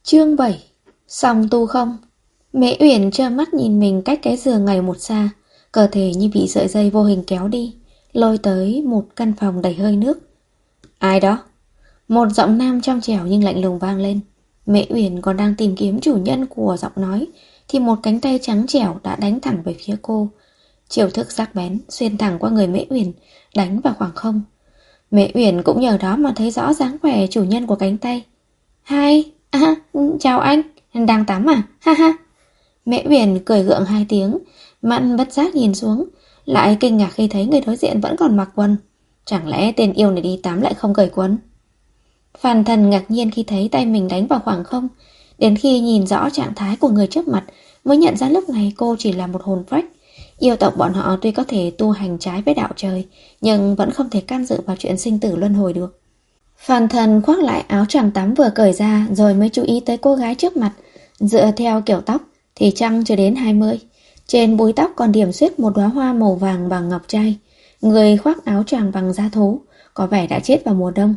Chương 7. Song tu không. Mễ Uyển trơ mắt nhìn mình cách cái giường ngày một xa, cơ thể như bị sợi dây vô hình kéo đi, lôi tới một căn phòng đầy hơi nước. Ai đó? Một giọng nam trong trẻo nhưng lạnh lùng vang lên. Mễ Uyển còn đang tìm kiếm chủ nhân của giọng nói thì một cánh tay trắng trẻo đã đánh thẳng về phía cô. Chiêu thức sắc bén xuyên thẳng qua người Mễ Uyển, đánh vào khoảng không. Mễ Uyển cũng nhờ đó mà thấy rõ dáng vẻ chủ nhân của cánh tay. Hai, chào anh, đang tắm à? Ha ha. Mễ Uyển cười gượng hai tiếng, mặn bất giác nhìn xuống, lại kinh ngạc khi thấy người đối diện vẫn còn mặc quần. Chẳng lẽ tên yêu này đi tắm lại không cởi quần? Phàn Thần ngạc nhiên khi thấy tay mình đánh vào khoảng không, đến khi nhìn rõ trạng thái của người trước mặt mới nhận ra lúc này cô chỉ là một hồn phách. Yêu tộc bọn họ tuy có thể tu hành trái với đạo trời, nhưng vẫn không thể can dự vào chuyện sinh tử luân hồi được. Phàn Thần khoác lại áo choàng tắm vừa cởi ra rồi mới chú ý tới cô gái trước mặt. Dựa theo kiểu tóc thì trăng chưa đến 20. Trên búi tóc còn điểm xuyết một đóa hoa màu vàng bằng ngọc trai. Người khoác áo choàng bằng da thú, có vẻ đã chết vào mùa đông.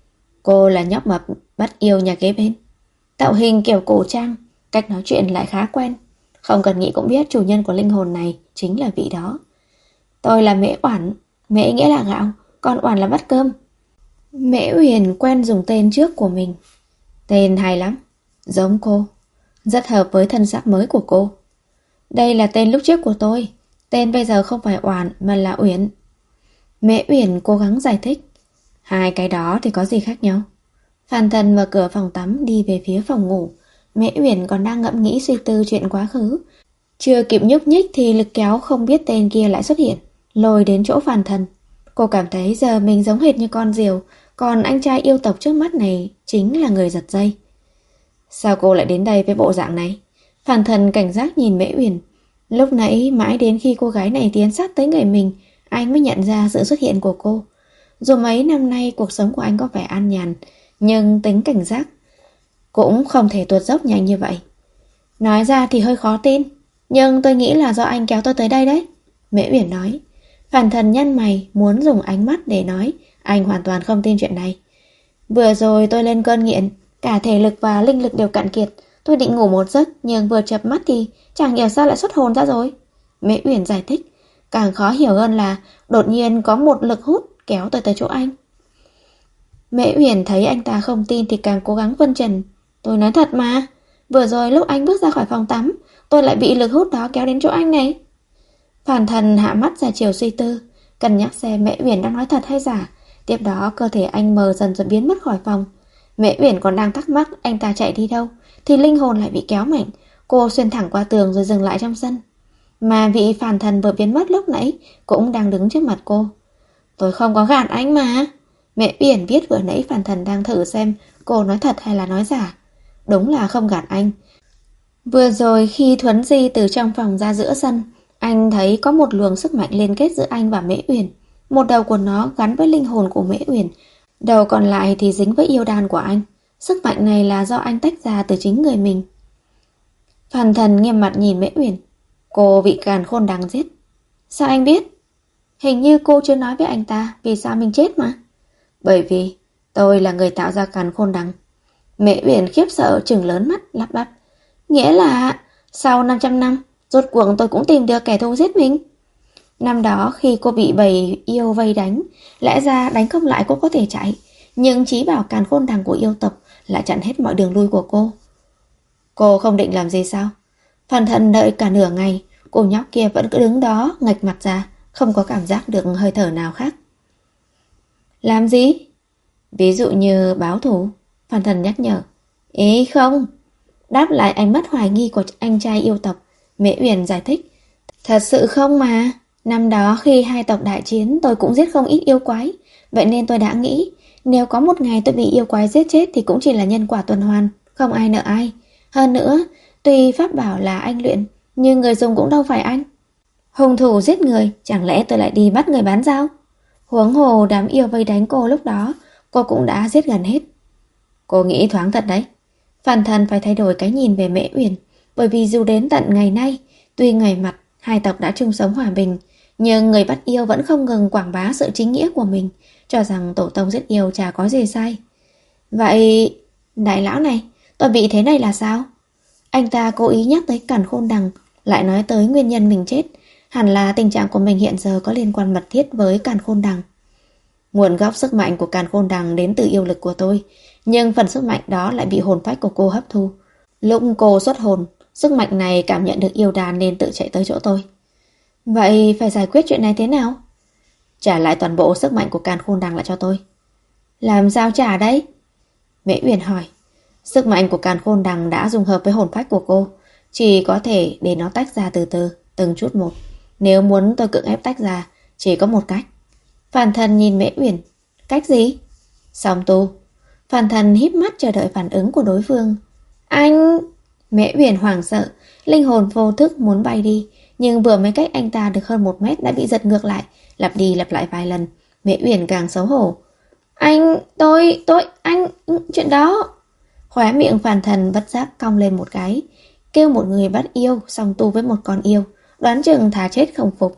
Cô là nhóc mập bắt yêu nhà kế bên. Tạo hình kiểu cổ trang, cách nói chuyện lại khá quen. Không cần nghĩ cũng biết chủ nhân của linh hồn này chính là vị đó. Tôi là Mễ Oản, Mễ nghĩa là gạo, còn Oản là bát cơm. Mễ Uyển quen dùng tên trước của mình. Tên hay lắm, giống cô, rất hợp với thân xác mới của cô. Đây là tên lúc trước của tôi, tên bây giờ không phải Oản mà là Uyển. Mễ Uyển cố gắng giải thích. Hai cái đó thì có gì khác nhau? Phàn Thần mở cửa phòng tắm đi về phía phòng ngủ. Mễ Uyển còn đang ngẫm nghĩ suy tư chuyện quá khứ. Chưa kịp nhúc nhích thì lực kéo không biết tên kia lại xuất hiện, lôi đến chỗ Phàn Thần. Cô cảm thấy giờ mình giống hệt như con diều, còn anh trai yêu tộc trước mắt này chính là người giật dây. Sao cô lại đến đây với bộ dạng này? Phàn Thần cảnh giác nhìn Mễ Uyển. Lúc nãy mãi đến khi cô gái này tiến sát tới người mình, anh mới nhận ra sự xuất hiện của cô. Dù mấy năm nay cuộc sống của anh có vẻ an nhàn, nhưng tính cảnh giác cũng không thể tuột dốc nhanh như vậy. Nói ra thì hơi khó tin, nhưng tôi nghĩ là do anh kéo tôi tới đây đấy, Mễ Uyển nói. Phàn Thần nhăn mày muốn dùng ánh mắt để nói anh hoàn toàn không tin chuyện này. Vừa rồi tôi lên cơn nghiện, cả thể lực và linh lực đều cạn kiệt. Tôi định ngủ một giấc, nhưng vừa chợp mắt thì chẳng hiểu sao lại xuất hồn ra rồi, Mễ Uyển giải thích. Càng khó hiểu hơn là đột nhiên có một lực hút kéo tôi tới chỗ anh. Mễ Uyển thấy anh ta không tin thì càng cố gắng phân trần. Tôi nói thật mà, vừa rồi lúc anh bước ra khỏi phòng tắm, tôi lại bị lực hút đó kéo đến chỗ anh này. Phàn Thần hạ mắt ra chiều suy tư, cân nhắc xem Mễ Uyển đang nói thật hay giả. Tiếp đó cơ thể anh mờ dần rồi biến mất khỏi phòng. Mễ Uyển còn đang thắc mắc anh ta chạy đi đâu thì linh hồn lại bị kéo mạnh. Cô xuyên thẳng qua tường rồi dừng lại trong sân. Mà vị Phàn Thần vừa biến mất lúc nãy cũng đang đứng trước mặt cô. Tôi không có gạt anh mà. Mễ Uyển biết vừa nãy Phàn Thần đang thử xem cô nói thật hay là nói giả. Đúng là không gạt anh. Vừa rồi khi Thuấn Di từ trong phòng ra giữa sân, anh thấy có một luồng sức mạnh liên kết giữa anh và Mễ Uyển. Một đầu của nó gắn với linh hồn của Mễ Uyển, đầu còn lại thì dính với yêu đan của anh. Sức mạnh này là do anh tách ra từ chính người mình. Phàn Thần nghiêm mặt nhìn Mễ Uyển. Cô bị càn khôn đằng giết. Sao anh biết? Hình như cô chưa nói với anh ta vì sao mình chết mà. Bởi vì tôi là người tạo ra càn khôn đằng. Mễ Uyển khiếp sợ trừng lớn mắt lắp bắp. Nghĩa là sau 500 năm rốt cuộc tôi cũng tìm được kẻ thù giết mình. Năm đó khi cô bị bầy yêu vây đánh, lẽ ra đánh không lại cô có thể chạy, nhưng chí bảo càn khôn đằng của yêu tộc lại chặn hết mọi đường lui của cô. Cô không định làm gì sao? Phàn Thần đợi cả nửa ngày, cô nhóc kia vẫn cứ đứng đó ngạch mặt ra, không có cảm giác được hơi thở nào khác. Làm gì? Ví dụ như báo thù, Phàn Thần nhắc nhở. Ý không. Đáp lại ánh mắt hoài nghi của anh trai yêu tộc, Mễ Uyển giải thích. Thật sự không mà. Năm đó khi hai tộc đại chiến tôi cũng giết không ít yêu quái. Vậy nên tôi đã nghĩ nếu có một ngày tôi bị yêu quái giết chết thì cũng chỉ là nhân quả tuần hoàn, không ai nợ ai. Hơn nữa, tuy pháp bảo là anh luyện, nhưng người dùng cũng đâu phải anh. Hung thủ giết người, chẳng lẽ tôi lại đi bắt người bán dao? Huống hồ đám yêu vây đánh cô lúc đó, cô cũng đã giết gần hết. Cô nghĩ thoáng thật đấy. Phàn Thần phải thay đổi cái nhìn về Mễ Uyển, bởi vì dù đến tận ngày nay, tuy ngày mặt hai tộc đã chung sống hòa bình, nhưng người bắt yêu vẫn không ngừng quảng bá sự chính nghĩa của mình, cho rằng tổ tông giết yêu chả có gì sai. Vậy, đại lão này, tôi bị thế này là sao? Anh ta cố ý nhắc tới Càn Khôn Đằng, lại nói tới nguyên nhân mình chết. Hẳn là tình trạng của mình hiện giờ có liên quan mật thiết với Càn Khôn Đằng. Nguồn gốc sức mạnh của Càn Khôn Đằng đến từ yêu lực của tôi, nhưng phần sức mạnh đó lại bị hồn phách của cô hấp thu. Lúc cô xuất hồn, sức mạnh này cảm nhận được yêu đàn nên tự chạy tới chỗ tôi. Vậy phải giải quyết chuyện này thế nào? Trả lại toàn bộ sức mạnh của Càn Khôn Đằng lại cho tôi. Làm sao trả đấy? Mễ Uyển hỏi. Sức mạnh của Càn Khôn Đằng đã dung hợp với hồn phách của cô, chỉ có thể để nó tách ra từ từ, từng chút một. Nếu muốn tôi cưỡng ép tách ra, chỉ có một cách. Phản Thần nhìn Mễ Uyển. Cách gì? Song tu. Phản Thần híp mắt chờ đợi phản ứng của đối phương. Anh... Mễ Uyển hoảng sợ, linh hồn vô thức muốn bay đi, nhưng vừa mới cách anh ta được hơn 1 mét đã bị giật ngược lại, lặp đi lặp lại vài lần. Mễ Uyển càng xấu hổ. Anh... anh... chuyện đó... Khóe miệng Phản Thần bất giác cong lên một cái. Kêu một người bắt yêu song tu với một con yêu, đoán chừng thà chết không phục.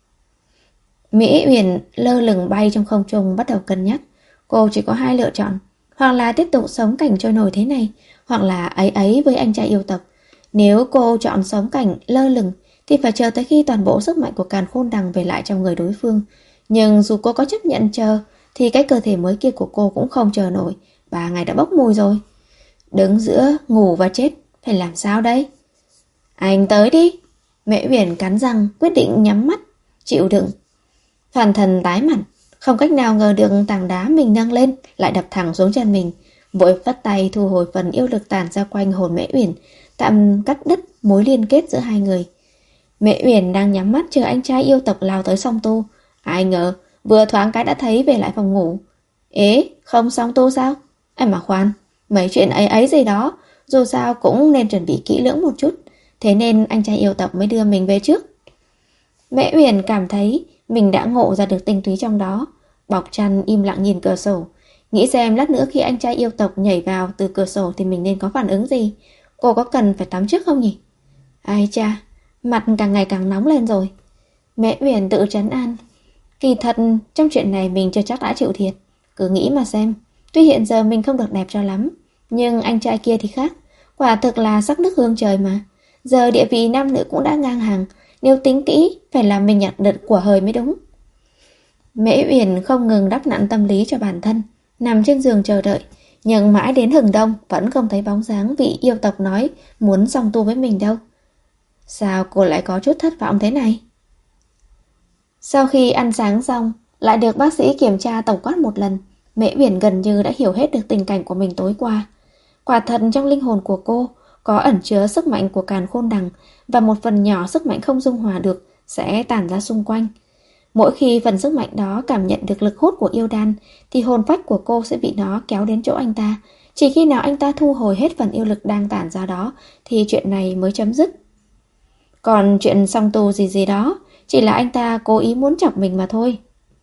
Mễ Uyển lơ lửng bay trong không trung bắt đầu cân nhắc. Cô chỉ có 2 lựa chọn, hoặc là tiếp tục sống cảnh trôi nổi thế này, hoặc là ấy ấy với anh trai yêu tộc. Nếu cô chọn sống cảnh lơ lửng thì phải chờ tới khi toàn bộ sức mạnh của Càn Khôn Đằng về lại trong người đối phương. Nhưng dù cô có chấp nhận chờ thì cái cơ thể mới kia của cô cũng không chờ nổi. 3 ngày đã bốc mùi rồi. Đứng giữa ngủ và chết, phải làm sao đây? Anh tới đi. Mễ Uyển cắn răng quyết định nhắm mắt chịu đựng. Phản Thần tái mặt, không cách nào ngờ được tảng đá mình nâng lên lại đập thẳng xuống chân mình. Vội phất tay thu hồi phần yêu lực tản ra quanh hồn Mễ Uyển, tạm cắt đứt mối liên kết giữa hai người. Mễ Uyển đang nhắm mắt chờ anh trai yêu tộc lao tới song tu. Ai ngờ vừa thoáng cái đã thấy về lại phòng ngủ. Ế, không song tu sao? Em mà khoan, mấy chuyện ấy ấy gì đó, dù sao cũng nên chuẩn bị kỹ lưỡng một chút. Thế nên anh trai yêu tộc mới đưa mình về trước. Mễ Uyển cảm thấy mình đã ngộ ra được tinh túy trong đó. Bọc chăn im lặng nhìn cửa sổ, nghĩ xem lát nữa khi anh trai yêu tộc nhảy vào từ cửa sổ thì mình nên có phản ứng gì. Cô có cần phải tắm trước không nhỉ? Ai cha, mặt càng ngày càng nóng lên rồi. Mễ Uyển tự trấn an. Kỳ thật trong chuyện này mình chưa chắc đã chịu thiệt. Cứ nghĩ mà xem, tuy hiện giờ mình không được đẹp cho lắm, nhưng anh trai kia thì khác. Quả thực là sắc nước hương trời mà. Giờ địa vị nam nữ cũng đã ngang hàng. Nếu tính kỹ, phải làm mình nhặt được của hời mới đúng. Mễ Uyển không ngừng đắp nặn tâm lý cho bản thân, nằm trên giường chờ đợi. Nhưng mãi đến hừng đông vẫn không thấy bóng dáng vị yêu tộc nói muốn song tu với mình đâu. Sao cô lại có chút thất vọng thế này? Sau khi ăn sáng xong, lại được bác sĩ kiểm tra tổng quát một lần, Mễ Uyển gần như đã hiểu hết được tình cảnh của mình tối qua. Quả thật trong linh hồn của cô có ẩn chứa sức mạnh của Càn Khôn Đằng, và một phần nhỏ sức mạnh không dung hòa được sẽ tản ra xung quanh. Mỗi khi phần sức mạnh đó cảm nhận được lực hút của yêu đan thì hồn phách của cô sẽ bị nó kéo đến chỗ anh ta. Chỉ khi nào anh ta thu hồi hết phần yêu lực đang tản ra đó thì chuyện này mới chấm dứt. Còn chuyện song tu gì gì đó chỉ là anh ta cố ý muốn chọc mình mà thôi.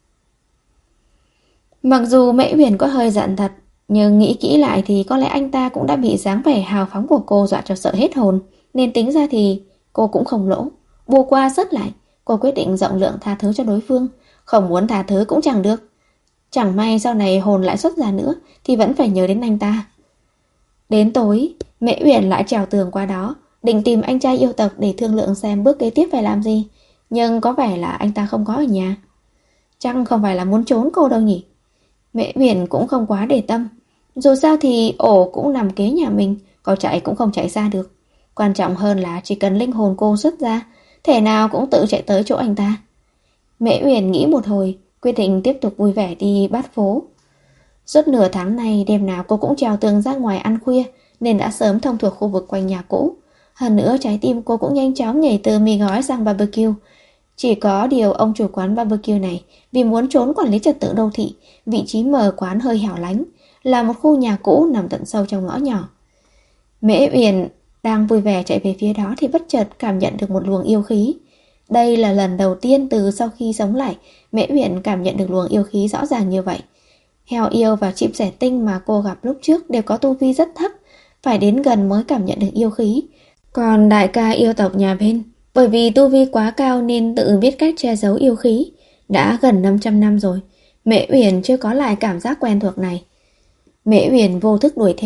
Mặc dù Mễ Uyển có hơi giận thật, nhưng nghĩ kỹ lại thì có lẽ anh ta cũng đã bị dáng vẻ hào phóng của cô dọa cho sợ hết hồn. Nên tính ra thì cô cũng không lỗ. Bù qua sớt lại, cô quyết định rộng lượng tha thứ cho đối phương. Không muốn tha thứ cũng chẳng được. Chẳng may sau này hồn lại xuất ra nữa thì vẫn phải nhớ đến anh ta. Đến tối, Mễ Uyển lại trèo tường qua đó, định tìm anh trai yêu tộc để thương lượng xem bước kế tiếp phải làm gì. Nhưng có vẻ là anh ta không có ở nhà. Chắc không phải là muốn trốn cô đâu nhỉ. Mễ Uyển cũng không quá để tâm. Dù sao thì ổ cũng nằm kế nhà mình, có chạy cũng không chạy ra được. Quan trọng hơn là chỉ cần linh hồn cô xuất ra, thể nào cũng tự chạy tới chỗ anh ta. Mễ Uyển nghĩ một hồi, quyết định tiếp tục vui vẻ đi bát phố. Suốt nửa tháng này đêm nào cô cũng trèo tường ra ngoài ăn khuya, nên đã sớm thông thuộc khu vực quanh nhà cũ. Hơn nữa trái tim cô cũng nhanh chóng nhảy từ mì gói sang barbecue. Chỉ có điều ông chủ quán barbecue này vì muốn trốn quản lý trật tự đô thị, vị trí mở quán hơi hẻo lánh, là một khu nhà cũ nằm tận sâu trong ngõ nhỏ. Mễ Uyển đang vui vẻ chạy về phía đó thì bất chợt cảm nhận được một luồng yêu khí. Đây là lần đầu tiên từ sau khi sống lại, Mễ Uyển cảm nhận được luồng yêu khí rõ ràng như vậy. Heo yêu và chim sẻ tinh mà cô gặp lúc trước đều có tu vi rất thấp, phải đến gần mới cảm nhận được yêu khí. Còn đại ca yêu tộc nhà bên, bởi vì tu vi quá cao nên tự biết cách che giấu yêu khí. Đã gần 500 năm rồi, Mễ Uyển chưa có lại cảm giác quen thuộc này. Mễ Uyển vô thức đuổi theo,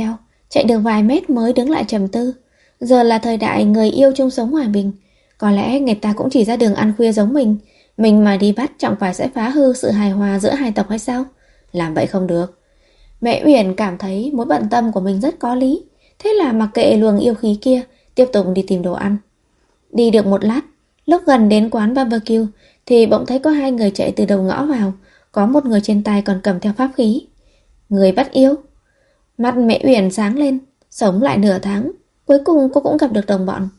Chạy được vài mét mới đứng lại trầm tư. Giờ là thời đại người yêu chung sống hòa bình. Có lẽ người ta cũng chỉ ra đường ăn khuya giống mình. Mình mà đi bắt chẳng phải sẽ phá hư sự hài hòa giữa hai tộc hay sao? Làm vậy không được. Mẹ Uyển cảm thấy mối bận tâm của mình rất có lý. Thế là mặc kệ luồng yêu khí kia, tiếp tục đi tìm đồ ăn. Đi được một lát, lúc gần đến quán barbecue thì bỗng thấy có hai người chạy từ đầu ngõ vào. Có một người trên tay còn cầm theo pháp khí. Người bắt yêu. Mắt mẹ Uyển sáng lên. Sống lại nửa tháng, cuối cùng cô cũng gặp được đồng bọn.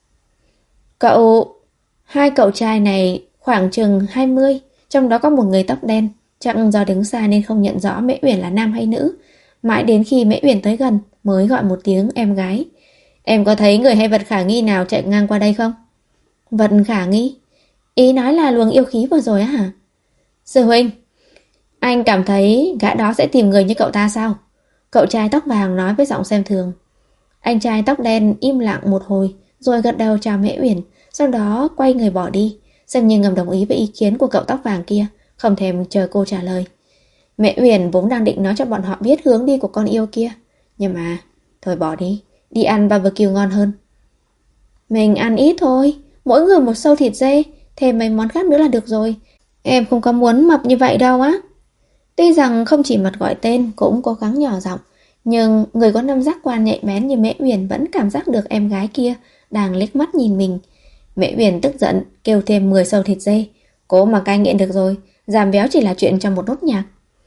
Hai cậu trai này khoảng chừng 20, trong đó có một người tóc đen. Chắc do đứng xa nên không nhận rõ Mễ Uyển là nam hay nữ. Mãi đến khi Mễ Uyển tới gần mới gọi một tiếng em gái. Em có thấy người hay vật khả nghi nào chạy ngang qua đây không? Vật khả nghi? Ý nói là luồng yêu khí vừa rồi á hả? Sư huynh, anh cảm thấy gã đó sẽ tìm người như cậu ta sao? Cậu trai tóc vàng nói với giọng xem thường. Anh trai tóc đen im lặng một hồi rồi gật đầu chào Mễ Uyển, sau đó quay người bỏ đi, xem như ngầm đồng ý với ý kiến của cậu tóc vàng kia, không thèm chờ cô trả lời. Mẹ Uyển vốn đang định nói cho bọn họ biết hướng đi của con yêu kia, nhưng mà thôi bỏ đi, đi ăn barbecue ngon hơn. Mình ăn ít thôi, mỗi người một sâu thịt dê, thêm mấy món khác nữa là được rồi. Em không có muốn mập như vậy đâu á. Tuy rằng không chỉ mặt gọi tên cũng cố gắng nhỏ giọng, nhưng người có năm giác quan nhạy bén như Mễ Uyển vẫn cảm giác được em gái kia đang liếc mắt nhìn mình. Mễ Uyển tức giận kêu thêm 10 sâu thịt dê. Cố mà cai nghiện được rồi, giảm béo chỉ là chuyện trong một nốt nhạc.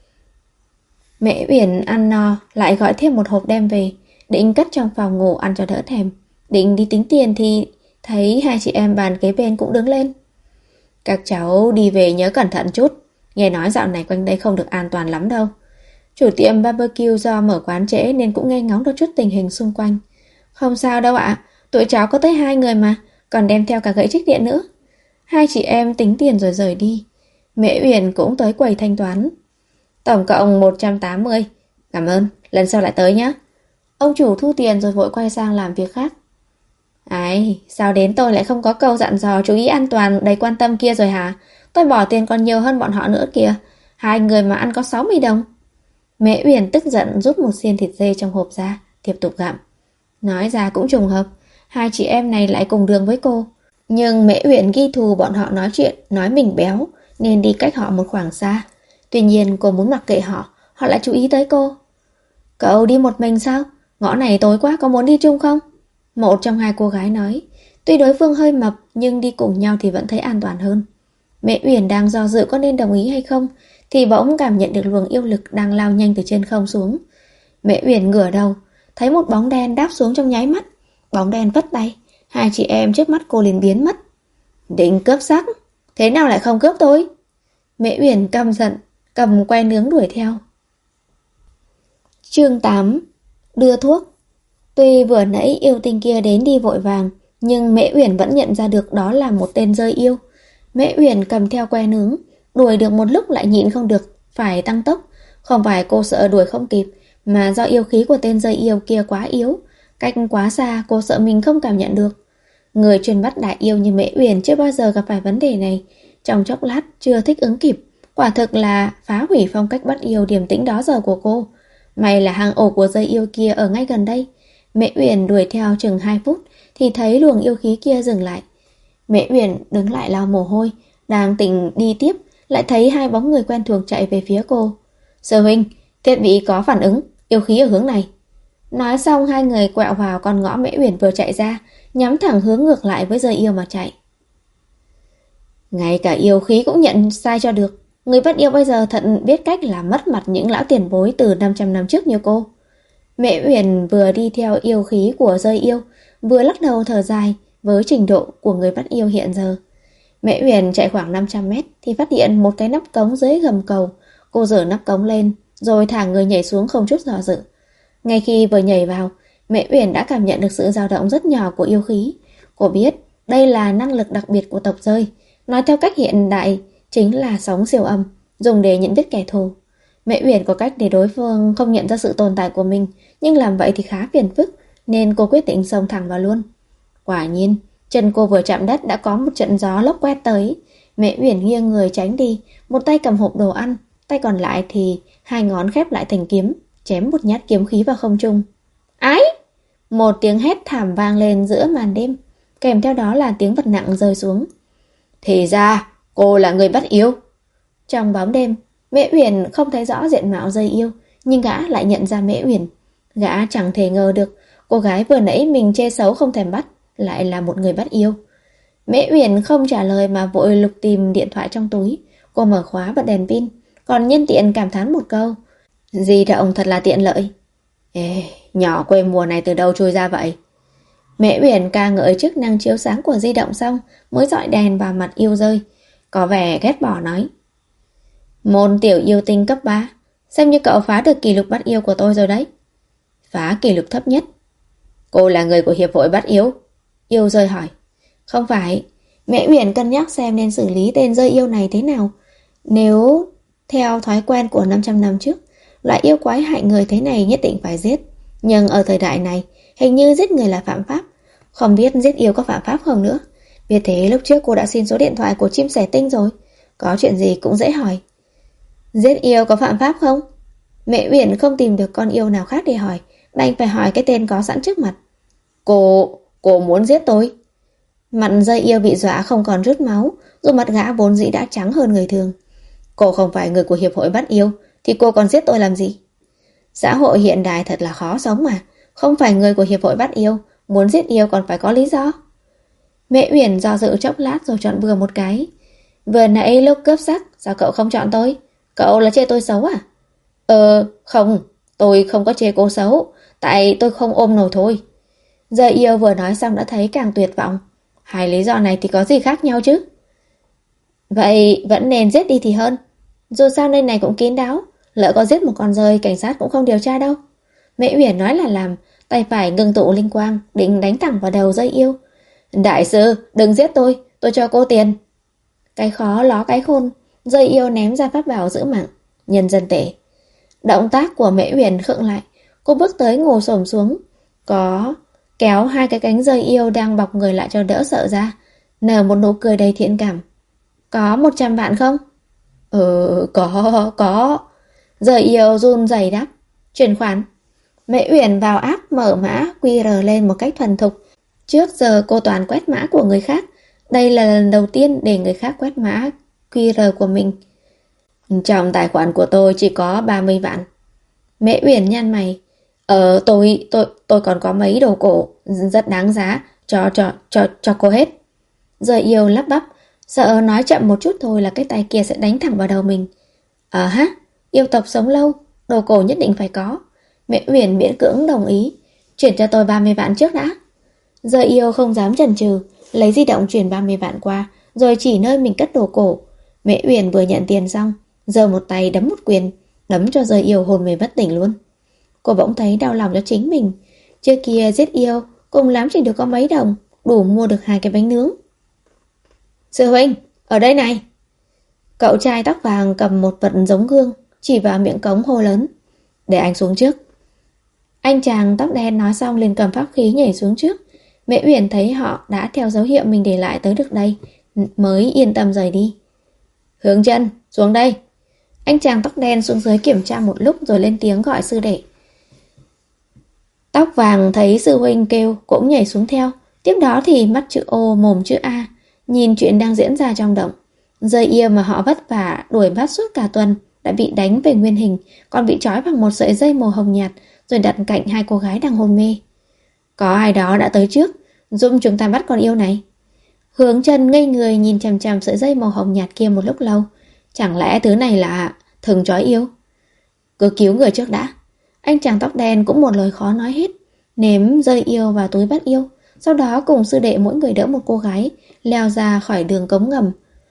Mễ Uyển ăn no lại gọi thêm một hộp đem về, định cất trong phòng ngủ ăn cho đỡ thèm. Định đi tính tiền thì thấy hai chị em bàn kế bên cũng đứng lên. Các cháu đi về nhớ cẩn thận chút, nghe nói dạo này quanh đây không được an toàn lắm đâu. Chủ tiệm barbecue do mở quán trễ nên cũng nghe ngóng được chút tình hình xung quanh. Không sao đâu ạ, tụi cháu có tới 2 người mà, còn đem theo cả gậy trích điện nữa. Hai chị em tính tiền rồi rời đi. Mễ Uyển cũng tới quầy thanh toán. Tổng cộng 180. Cảm ơn, lần sau lại tới nhé. Ông chủ thu tiền rồi vội quay sang làm việc khác. Ai, sao đến tôi lại không có câu dặn dò chú ý an toàn đầy quan tâm kia rồi hả? Tôi bỏ tiền còn nhiều hơn bọn họ nữa kìa. 2 người mà ăn có 60 đồng. Mễ Uyển tức giận rút một xiên thịt dê trong hộp ra, tiếp tục gặm. Nói ra cũng trùng hợp, hai chị em này lại cùng đường với cô. Nhưng Mễ Uyển ghi thù bọn họ nói chuyện, nói mình béo, nên đi cách họ một khoảng xa. Tuy nhiên cô muốn mặc kệ họ, họ lại chú ý tới cô. Cậu đi một mình sao? Ngõ này tối quá, có muốn đi chung không? Một trong hai cô gái nói. Tuy đối phương hơi mập, nhưng đi cùng nhau thì vẫn thấy an toàn hơn. Mễ Uyển đang do dự có nên đồng ý hay không, thì bỗng cảm nhận được luồng yêu lực đang lao nhanh từ trên không xuống. Mễ Uyển ngửa đầu, thấy một bóng đen đáp xuống trong nháy mắt. Bóng đen vất tay, hai chị em trước mắt cô liền biến mất. Định cướp sắc, thế nào lại không cướp tôi? Mễ Uyển căm giận, cầm que nướng đuổi theo. Chương 8. Đưa thuốc. Tuy vừa nãy yêu tinh kia đến đi vội vàng, nhưng Mễ Uyển vẫn nhận ra được đó là một tên rơi yêu. Mễ Uyển cầm theo que nướng, đuổi được một lúc lại nhịn không được, phải tăng tốc. Không phải cô sợ đuổi không kịp, mà do yêu khí của tên rơi yêu kia quá yếu. Cách quá xa cô sợ mình không cảm nhận được. Người chuyên bắt đại yêu như Mễ Uyển chưa bao giờ gặp phải vấn đề này. Trong chốc lát chưa thích ứng kịp, quả thực là phá hủy phong cách bắt yêu điềm tĩnh đó giờ của cô. May là hang ổ của rơi yêu kia ở ngay gần đây. Mễ Uyển đuổi theo chừng 2 phút thì thấy luồng yêu khí kia dừng lại. Mễ Uyển đứng lại lau mồ hôi, đang định đi tiếp, lại thấy hai bóng người quen thuộc chạy về phía cô. Sư huynh, thiết bị có phản ứng, yêu khí ở hướng này. Nói xong hai người quẹo vào con ngõ Mễ Uyển vừa chạy ra, nhắm thẳng hướng ngược lại với rơi yêu mà chạy. Ngay cả yêu khí cũng nhận sai cho được. Người bắt yêu bây giờ thật biết cách làm mất mặt những lão tiền bối từ 500 năm trước như cô. Mễ Uyển vừa đi theo yêu khí của rơi yêu, vừa lắc đầu thở dài với trình độ của người bắt yêu hiện giờ. Mễ Uyển chạy khoảng 500 mét thì phát hiện một cái nắp cống dưới gầm cầu. Cô giở nắp cống lên, rồi thả người nhảy xuống không chút do dự. Ngay khi vừa nhảy vào, Mễ Uyển đã cảm nhận được sự dao động rất nhỏ của yêu khí. Cô biết đây là năng lực đặc biệt của tộc rơi. Nói theo cách hiện đại, chính là sóng siêu âm, dùng để nhận biết kẻ thù. Mễ Uyển có cách để đối phương không nhận ra sự tồn tại của mình, nhưng làm vậy thì khá phiền phức, nên cô quyết định xông thẳng vào luôn. Quả nhiên, chân cô vừa chạm đất đã có một trận gió lốc quét tới. Mễ Uyển nghiêng người tránh đi, một tay cầm hộp đồ ăn, tay còn lại thì hai ngón khép lại thành kiếm, chém một nhát kiếm khí vào không trung. Ái! Một tiếng hét thảm vang lên giữa màn đêm, kèm theo đó là tiếng vật nặng rơi xuống. Thì ra, cô là người bắt yêu. Trong bóng đêm, Mễ Uyển không thấy rõ diện mạo dây yêu, nhưng gã lại nhận ra Mễ Uyển. Gã chẳng thể ngờ được, cô gái vừa nãy mình chê xấu không thèm bắt, lại là một người bắt yêu. Mễ Uyển không trả lời mà vội lục tìm điện thoại trong túi. Cô mở khóa bật đèn pin, còn nhân tiện cảm thán một câu. Di động thật là tiện lợi. Ê, nhỏ quê mùa này từ đâu trôi ra vậy? Mễ Uyển ca ngợi chức năng chiếu sáng của di động xong mới dọi đèn vào mặt yêu rơi. Có vẻ ghét bỏ nói. Môn tiểu yêu tinh cấp 3, xem như cậu phá được kỷ lục bắt yêu của tôi rồi đấy. Phá kỷ lục thấp nhất. Cô là người của hiệp hội bắt yêu? Yêu rơi hỏi. Không phải. Mẹ Uyển cân nhắc xem nên xử lý tên rơi yêu này thế nào. Nếu theo thói quen của 500 năm trước, loại yêu quái hại người thế này nhất định phải giết. Nhưng ở thời đại này, hình như giết người là phạm pháp. Không biết giết yêu có phạm pháp không nữa. Vì thế lúc trước cô đã xin số điện thoại của chim sẻ tinh rồi. Có chuyện gì cũng dễ hỏi. Giết yêu có phạm pháp không? Mẹ Uyển không tìm được con yêu nào khác để hỏi, đành phải hỏi cái tên có sẵn trước mặt. Cô muốn giết tôi? Mặt dây yêu bị dọa không còn rút máu, dù mặt gã vốn dĩ đã trắng hơn người thường. Cô không phải người của hiệp hội bắt yêu, thì cô còn giết tôi làm gì? Xã hội hiện đại thật là khó sống mà. Không phải người của hiệp hội bắt yêu, muốn giết yêu còn phải có lý do. Mẹ Uyển do dự chốc lát rồi chọn bừa một cái. Vừa nãy lúc cướp sắc, sao cậu không chọn tôi? Cậu là chê tôi xấu à? Không, tôi không có chê cô xấu, tại tôi không ôm nổi thôi. Giờ yêu vừa nói xong đã thấy càng tuyệt vọng. Hai lý do này thì có gì khác nhau chứ? Vậy vẫn nên giết đi thì hơn. Dù sao nơi này cũng kín đáo, lỡ có giết một con rơi cảnh sát cũng không điều tra đâu. Mẹ Uyển nói là làm, tay phải ngưng tụ linh quang, định đánh thẳng vào đầu dây yêu. Đại sư, đừng giết tôi cho cô tiền. Cái khó ló cái khôn, dây yêu ném ra pháp bảo giữ mạng, nhân dân tệ. Động tác của Mễ Uyển khựng lại, cô bước tới ngồi xổm xuống, có kéo hai cái cánh dây yêu đang bọc người lại cho đỡ sợ ra, nở một nụ cười đầy thiện cảm. Có 100 vạn không? Có. Dây yêu run rẩy đáp. Chuyển khoản. Mễ Uyển vào app mở mã QR lên một cách thuần thục. Trước giờ cô toàn quét mã của người khác, đây là lần đầu tiên để người khác quét mã QR của mình. Trong tài khoản của tôi chỉ có 30 vạn. Mễ Uyển nhăn mày. Tôi còn có mấy đồ cổ rất đáng giá, cho cô hết. Rồi yêu lắp bắp, sợ nói chậm một chút thôi là cái tay kia sẽ đánh thẳng vào đầu mình. Yêu tộc sống lâu, đồ cổ nhất định phải có. Mễ Uyển miễn cưỡng đồng ý. Chuyển cho tôi 30 vạn trước đã. Giờ yêu không dám chần chừ, lấy di động chuyển 30 vạn qua, rồi chỉ nơi mình cất đồ cổ. Mễ Uyển vừa nhận tiền xong, giơ một tay đấm một quyền, đấm cho giờ yêu hồn mê bất tỉnh luôn. Cô bỗng thấy đau lòng cho chính mình. Trước kia giết yêu, cùng lắm chỉ được có mấy đồng, đủ mua được 2 cái bánh nướng. Sư huynh, ở đây này. Cậu trai tóc vàng cầm một vật giống gương, chỉ vào miệng cống hô lớn. Để anh xuống trước. Anh chàng tóc đen nói xong liền cầm pháp khí nhảy xuống trước. Mễ Uyển thấy họ đã theo dấu hiệu mình để lại tới được đây, mới yên tâm rời đi. Hướng chân, xuống đây. Anh chàng tóc đen xuống dưới kiểm tra một lúc rồi lên tiếng gọi sư đệ. Tóc vàng thấy sư huynh kêu cũng nhảy xuống theo. Tiếp đó thì mắt chữ O mồm chữ A, nhìn chuyện đang diễn ra trong động. Dây yêu mà họ vất vả đuổi bắt suốt cả tuần đã bị đánh về nguyên hình, còn bị trói bằng một sợi dây màu hồng nhạt rồi đặt cạnh 2 cô gái đang hôn mê. Có ai đó đã tới trước, giúp chúng ta bắt con yêu này. Hướng chân ngây người nhìn chằm chằm sợi dây màu hồng nhạt kia một lúc lâu. Chẳng lẽ thứ này là thừng trói yêu? Cứ cứu người trước đã. Anh chàng tóc đen cũng một lời khó nói hết, ném dây yêu vào túi bắt yêu. Sau đó cùng sư đệ mỗi người đỡ một cô gái leo ra khỏi đường cống ngầm.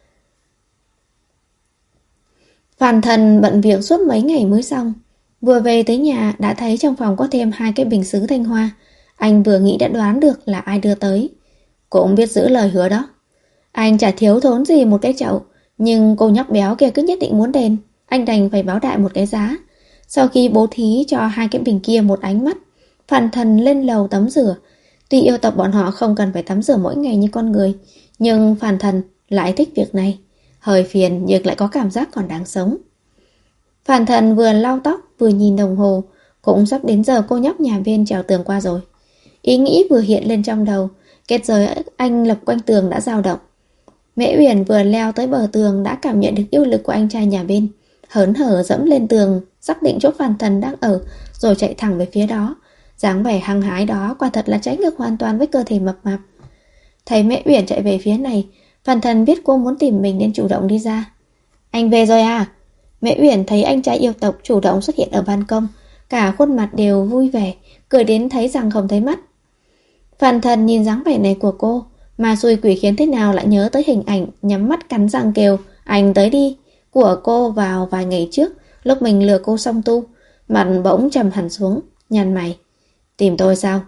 Phàn Thần bận việc suốt mấy ngày mới xong. Vừa về tới nhà đã thấy trong phòng có thêm 2 cái bình sứ thanh hoa. Anh vừa nghĩ đã đoán được là ai đưa tới. Cũng biết giữ lời hứa đó. Anh chả thiếu thốn gì một cái chậu, nhưng cô nhóc béo kia cứ nhất định muốn đền. Anh đành phải báo đại một cái giá. Sau khi bố thí cho 2 cái bình kia một ánh mắt, Phàn Thần lên lầu tắm rửa. Tuy yêu tộc bọn họ không cần phải tắm rửa mỗi ngày như con người, nhưng Phàn Thần lại thích việc này. Hơi phiền nhưng lại có cảm giác còn đáng sống. Phàn Thần vừa lau tóc vừa nhìn đồng hồ. Cũng sắp đến giờ cô nhóc nhà bên trèo tường qua rồi. Ý nghĩ vừa hiện lên trong đầu, kết giới anh lập quanh tường đã dao động. Mễ Uyển vừa leo tới bờ tường đã cảm nhận được yêu lực của anh trai nhà bên, hớn hở dẫm lên tường, xác định chỗ Phàn Thần đang ở, rồi chạy thẳng về phía đó. Dáng vẻ hăng hái đó quả thật là trái ngược hoàn toàn với cơ thể mập mạp. Thấy Mễ Uyển chạy về phía này, Phàn Thần biết cô muốn tìm mình nên chủ động đi ra. Anh về rồi à? Mễ Uyển thấy anh trai yêu tộc chủ động xuất hiện ở ban công, cả khuôn mặt đều vui vẻ, cười đến thấy răng không thấy mắt. Phàn Thần nhìn dáng vẻ này của cô, mà xui quỷ khiến thế nào lại nhớ tới hình ảnh nhắm mắt cắn răng kêu anh tới đi của cô vào vài ngày trước, lúc mình lừa cô song tu. Mặt bỗng trầm hẳn xuống, nhăn mày. Tìm tôi sao?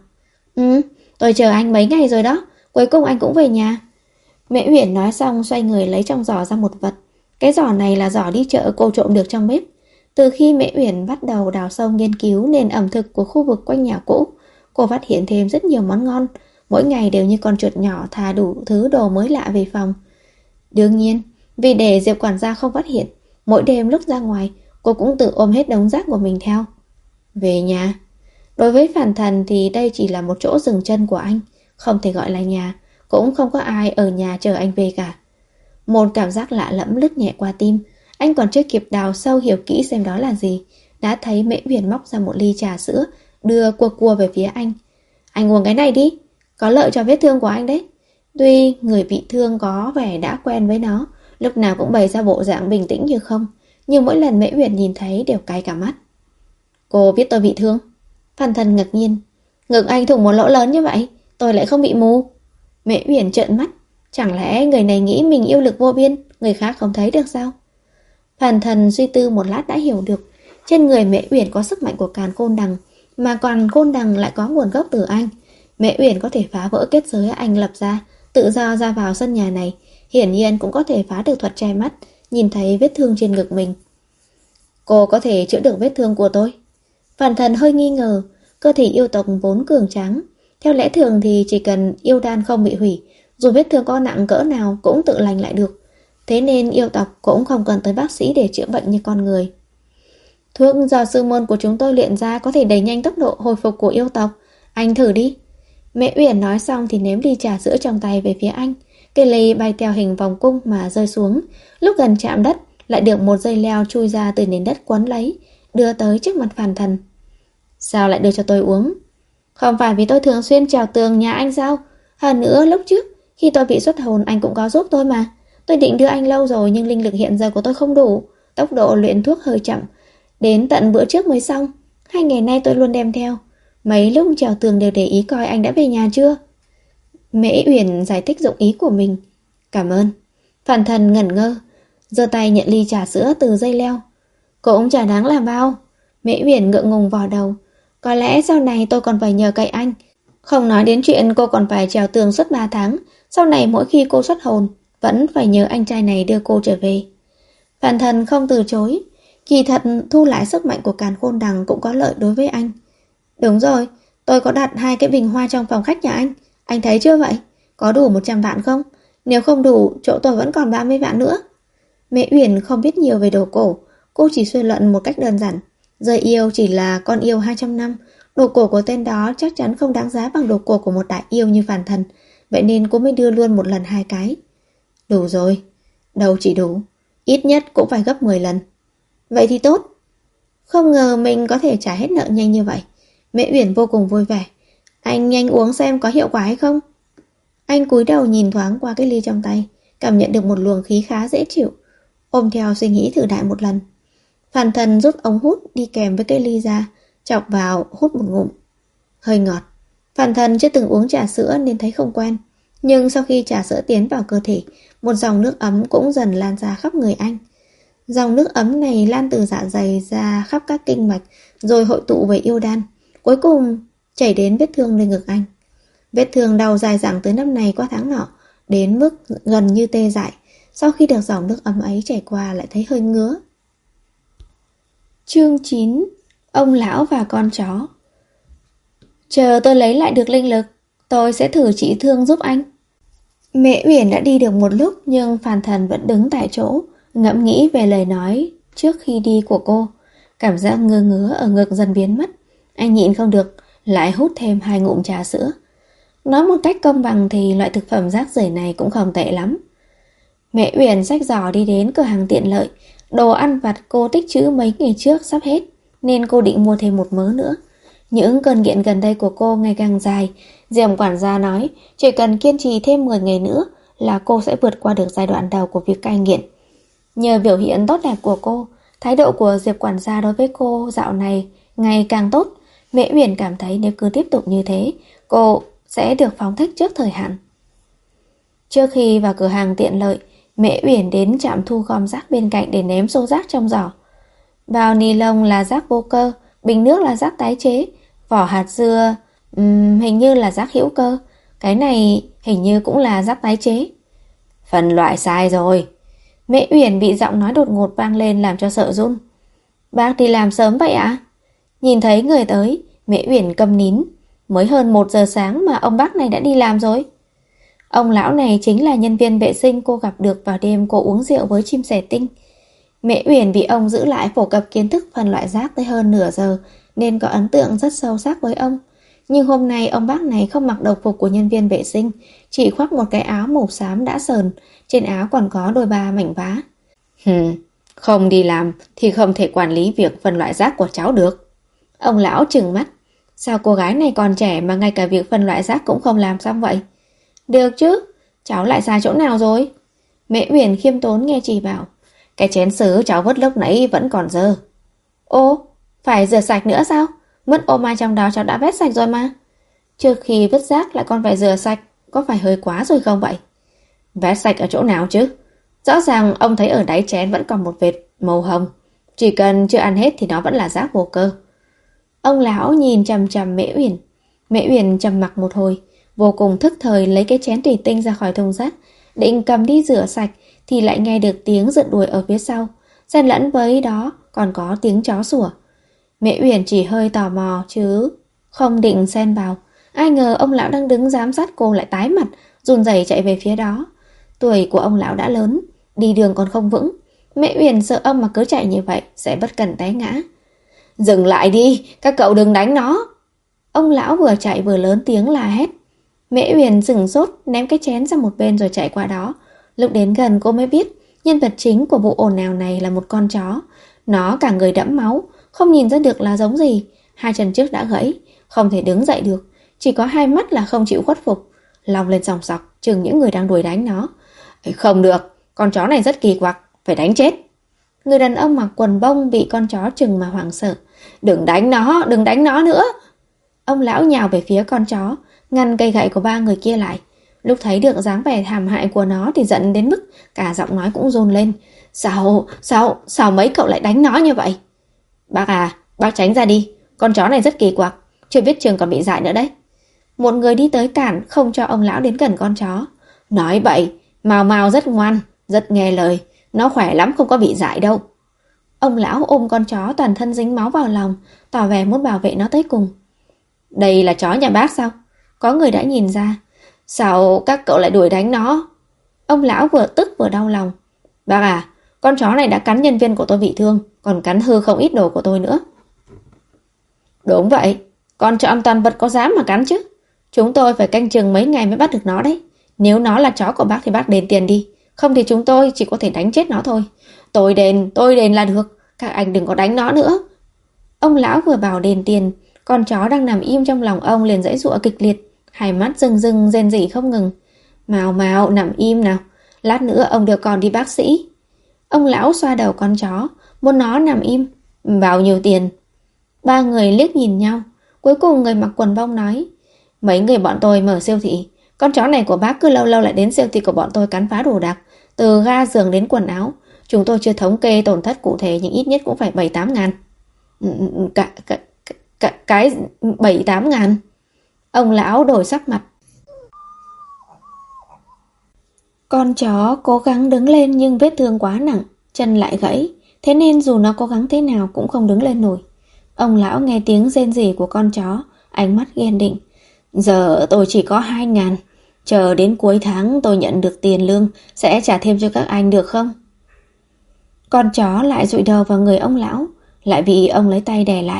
Tôi chờ anh mấy ngày rồi đó, cuối cùng anh cũng về nhà. Mễ Uyển nói xong xoay người lấy trong giỏ ra một vật. Cái giỏ này là giỏ đi chợ cô trộm được trong bếp. Từ khi Mễ Uyển bắt đầu đào sâu nghiên cứu nền ẩm thực của khu vực quanh nhà cũ, cô phát hiện thêm rất nhiều món ngon, mỗi ngày đều như con chuột nhỏ thả đủ thứ đồ mới lạ về phòng. Đương nhiên, vì để Diệp quản gia không phát hiện, mỗi đêm lúc ra ngoài, cô cũng tự ôm hết đống rác của mình theo. Về nhà. Đối với Phàn Thần thì đây chỉ là một chỗ dừng chân của anh, không thể gọi là nhà, cũng không có ai ở nhà chờ anh về cả. Một cảm giác lạ lẫm lướt nhẹ qua tim, anh còn chưa kịp đào sâu hiểu kỹ xem đó là gì, đã thấy Mễ Uyển móc ra một ly trà sữa, đưa cua cua về phía anh. Anh uống cái này đi, có lợi cho vết thương của anh đấy. Tuy người bị thương có vẻ đã quen với nó, lúc nào cũng bày ra bộ dạng bình tĩnh như không, nhưng mỗi lần Mễ Uyển nhìn thấy đều cay cả mắt. Cô biết tôi bị thương? Phàn Thần ngạc nhiên. Ngực anh thủng một lỗ lớn như vậy, tôi lại không bị mù. Mễ Uyển trợn mắt. Chẳng lẽ người này nghĩ mình yêu lực vô biên, người khác không thấy được sao? Phàn Thần suy tư một lát đã hiểu được, trên người Mễ Uyển có sức mạnh của Càn Khôn Đằng, mà Càn Khôn Đằng lại có nguồn gốc từ anh. Mễ Uyển có thể phá vỡ kết giới anh lập ra, tự do ra vào sân nhà này, hiển nhiên cũng có thể phá được thuật che mắt, nhìn thấy vết thương trên ngực mình. Cô có thể chữa được vết thương của tôi? Phàn Thần hơi nghi ngờ, cơ thể yêu tộc vốn cường tráng, theo lẽ thường thì chỉ cần yêu đan không bị hủy, dù vết thương có nặng cỡ nào cũng tự lành lại được. Thế nên yêu tộc cũng không cần tới bác sĩ để chữa bệnh như con người. Thuốc do sư môn của chúng tôi luyện ra có thể đẩy nhanh tốc độ hồi phục của yêu tộc. Anh thử đi. Mẹ Uyển nói xong thì ném ly trà sữa trong tay về phía anh. Cây ly bay theo hình vòng cung mà rơi xuống. Lúc gần chạm đất, lại được một dây leo chui ra từ nền đất quấn lấy, đưa tới trước mặt Phàn Thần. Sao lại đưa cho tôi uống? Không phải vì tôi thường xuyên trèo tường nhà anh sao? Hơn nữa lúc trước, khi tôi bị xuất hồn anh cũng có giúp tôi mà. Tôi định đưa anh lâu rồi nhưng linh lực hiện giờ của tôi không đủ, tốc độ luyện thuốc hơi chậm, đến tận bữa trước mới xong. 2 ngày nay tôi luôn đem theo. Mấy lúc trèo tường đều để ý coi anh đã về nhà chưa. Mễ Uyển giải thích dụng ý của mình. Cảm ơn. Phàn Thần ngẩn ngơ, giơ tay nhận ly trà sữa từ dây leo. Cũng chả đáng là bao. Mễ Uyển ngượng ngùng vò đầu. Có lẽ sau này tôi còn phải nhờ cậy anh. Không nói đến chuyện cô còn phải trèo tường suốt 3 tháng. Sau này mỗi khi cô xuất hồn, vẫn phải nhờ anh trai này đưa cô trở về. Phàn Thần không từ chối. Kỳ thật thu lại sức mạnh của Càn Khôn Đằng cũng có lợi đối với anh. Đúng rồi, tôi có đặt 2 cái bình hoa trong phòng khách nhà anh thấy chưa vậy? Có đủ 100 vạn không? Nếu không đủ, chỗ tôi vẫn còn 30 vạn nữa. Mẹ Uyển không biết nhiều về đồ cổ, cô chỉ suy luận một cách đơn giản. Rơi yêu chỉ là con yêu 200 năm, đồ cổ của tên đó chắc chắn không đáng giá bằng đồ cổ của một đại yêu như Phàn Thần, vậy nên cô mới đưa luôn một lần 2 cái. Đủ rồi. Đâu chỉ đủ, ít nhất cũng phải gấp 10 lần. Vậy thì tốt. Không ngờ mình có thể trả hết nợ nhanh như vậy. Mẹ Uyển vô cùng vui vẻ. Anh nhanh uống xem có hiệu quả hay không. Anh cúi đầu nhìn thoáng qua cái ly trong tay, cảm nhận được một luồng khí khá dễ chịu, ôm theo suy nghĩ thử đại một lần. Phàn Thần rút ống hút đi kèm với cái ly ra, chọc vào hút một ngụm. Hơi ngọt. Phàn Thần chưa từng uống trà sữa nên thấy không quen, nhưng sau khi trà sữa tiến vào cơ thể, một dòng nước ấm cũng dần lan ra khắp người anh. Dòng nước ấm này lan từ dạ dày ra khắp các kinh mạch, rồi hội tụ về yêu đan, cuối cùng chảy đến vết thương nơi ngực anh. Vết thương đau dài dẳng tới năm này qua tháng nọ, đến mức gần như tê dại. Sau khi được dòng nước ấm ấy chảy qua lại thấy hơi ngứa. Chương 9. Ông lão và con chó. Chờ tôi lấy lại được linh lực, tôi sẽ thử trị thương giúp anh. Mẹ Uyển đã đi được một lúc nhưng Phàn Thần vẫn đứng tại chỗ, ngẫm nghĩ về lời nói trước khi đi của cô. Cảm giác ngơ ngứa ở ngực dần biến mất, Anh nhịn không được, lại hút thêm 2 ngụm trà sữa. Nói một cách công bằng thì loại thực phẩm rác rưởi này cũng không tệ lắm. Mẹ Uyển xách giỏ đi đến cửa hàng tiện lợi. Đồ ăn vặt cô tích trữ mấy ngày trước sắp hết, nên cô định mua thêm một mớ nữa. Những cơn nghiện gần đây của cô ngày càng dài. Diệm quản gia nói chỉ cần kiên trì thêm 10 ngày nữa là cô sẽ vượt qua được giai đoạn đầu của việc cai nghiện. Nhờ biểu hiện tốt đẹp của cô, thái độ của Diệp quản gia đối với cô dạo này ngày càng tốt. Mẹ Uyển cảm thấy nếu cứ tiếp tục như thế, cô sẽ được phóng thích trước thời hạn. Trước khi vào cửa hàng tiện lợi, Mẹ Uyển đến trạm thu gom rác bên cạnh để ném xô rác trong giỏ. Bao ni lông là rác vô cơ, bình nước là rác tái chế, vỏ hạt dưa hình như là rác hữu cơ, cái này hình như cũng là rác tái chế. Phân loại sai rồi. Mẹ Uyển bị giọng nói đột ngột vang lên làm cho sợ run. Bác đi làm sớm vậy ạ? Nhìn thấy người tới, Mẹ Uyển câm nín. Mới hơn 1 giờ sáng mà ông bác này đã đi làm rồi. Ông lão này chính là nhân viên vệ sinh cô gặp được vào đêm cô uống rượu với chim sẻ tinh. Mẹ Uyển bị ông giữ lại phổ cập kiến thức phân loại rác tới hơn nửa giờ nên có ấn tượng rất sâu sắc với ông. Nhưng hôm nay ông bác này không mặc đồng phục của nhân viên vệ sinh, chỉ khoác một cái áo màu xám đã sờn, trên áo còn có đôi ba mảnh vá. Không đi làm thì không thể quản lý việc phân loại rác của cháu được. Ông lão trừng mắt. Sao cô gái này còn trẻ mà ngay cả việc phân loại rác cũng không làm xong vậy? Được chứ, cháu lại sai chỗ nào rồi? Mẹ Uyển khiêm tốn nghe chị bảo. Cái chén sứ cháu vứt lúc nãy vẫn còn dơ. Ô, phải rửa sạch nữa sao? Mất ô mai trong đó cháu đã vét sạch rồi mà. Trước khi vứt rác lại còn phải rửa sạch, có phải hơi quá rồi không vậy? Vét sạch ở chỗ nào chứ? Rõ ràng ông thấy ở đáy chén vẫn còn một vệt màu hồng. Chỉ cần chưa ăn hết thì nó vẫn là rác vô cơ. Ông lão nhìn chằm chằm Mẹ Uyển. Mẹ Uyển trầm mặc một hồi, vô cùng thức thời lấy cái chén thủy tinh ra khỏi thùng rác, định cầm đi rửa sạch thì lại nghe được tiếng rượt đuổi ở phía sau, xen lẫn với đó còn có tiếng chó sủa. Mẹ Uyển chỉ hơi tò mò chứ không định xen vào. Ai ngờ ông lão đang đứng giám sát cô lại tái mặt, run rẩy chạy về phía đó. Tuổi của ông lão đã lớn, đi đường còn không vững. Mẹ Uyển sợ ông mà cứ chạy như vậy sẽ bất cẩn té ngã. Dừng lại đi, các cậu đừng đánh nó. Ông lão vừa chạy vừa lớn tiếng la hét. Mẹ Uyển sửng sốt, ném cái chén sang một bên rồi chạy qua đó. Lúc đến gần cô mới biết nhân vật chính của vụ ồn ào này là một con chó. Nó cả người đẫm máu, không nhìn ra được là giống gì. 2 chân trước đã gãy, không thể đứng dậy được, chỉ có 2 mắt là không chịu khuất phục. Lòng lên sòng sọc chừng những người đang đuổi đánh nó. Không được, con chó này rất kỳ quặc, phải đánh chết. Người đàn ông mặc quần bông bị con chó chừng mà hoảng sợ. Đừng đánh nó, đừng đánh nó nữa. Ông lão nhào về phía con chó, ngăn cây gậy của 3 người kia lại. Lúc thấy được dáng vẻ thảm hại của nó thì giận đến mức cả giọng nói cũng run lên. Sao mấy cậu lại đánh nó như vậy? Bác à, bác tránh ra đi, con chó này rất kỳ quặc, chưa biết chừng còn bị dại nữa đấy. Một người đi tới cản không cho ông lão đến gần con chó. Nói bậy, Mao Mao rất ngoan, rất nghe lời, nó khỏe lắm không có bị dại đâu. Ông lão ôm con chó toàn thân dính máu vào lòng, tỏ vẻ muốn bảo vệ nó tới cùng. Đây là chó nhà bác sao? Có người đã nhìn ra. Sao các cậu lại đuổi đánh nó? Ông lão vừa tức vừa đau lòng. Bác à, con chó này đã cắn nhân viên của tôi bị thương, còn cắn hư không ít đồ của tôi nữa. Đúng vậy, con chó toàn vật có dám mà cắn chứ. Chúng tôi phải canh chừng mấy ngày mới bắt được nó đấy. Nếu nó là chó của bác thì bác đền tiền đi, không thì chúng tôi chỉ có thể đánh chết nó thôi. Tôi đền là được, các anh đừng có đánh nó nữa. Ông lão vừa bảo đền tiền, con chó đang nằm im trong lòng ông liền giãy giụa kịch liệt, 2 mắt rưng rưng rên rỉ không ngừng. Mao nằm im nào, lát nữa ông đưa con đi bác sĩ. Ông lão xoa đầu con chó, muốn nó nằm im. Bao nhiêu tiền? 3 người liếc nhìn nhau. Cuối cùng người mặc quần bông nói, mấy người bọn tôi mở siêu thị, con chó này của bác cứ lâu lâu lại đến siêu thị của bọn tôi cắn phá đồ đạc, từ ga giường đến quần áo. Chúng tôi chưa thống kê tổn thất cụ thể nhưng ít nhất cũng phải 7-8 ngàn. Cái 7-8 ngàn? Ông lão đổi sắc mặt. Con chó cố gắng đứng lên nhưng vết thương quá nặng, chân lại gãy, thế nên dù nó cố gắng thế nào cũng không đứng lên nổi. Ông lão nghe tiếng rên rỉ của con chó, ánh mắt ghen định. Giờ tôi chỉ có 2 ngàn, chờ đến cuối tháng tôi nhận được tiền lương sẽ trả thêm cho các anh được không? Con chó lại dụi đầu vào người ông lão, lại bị ông lấy tay đè lại,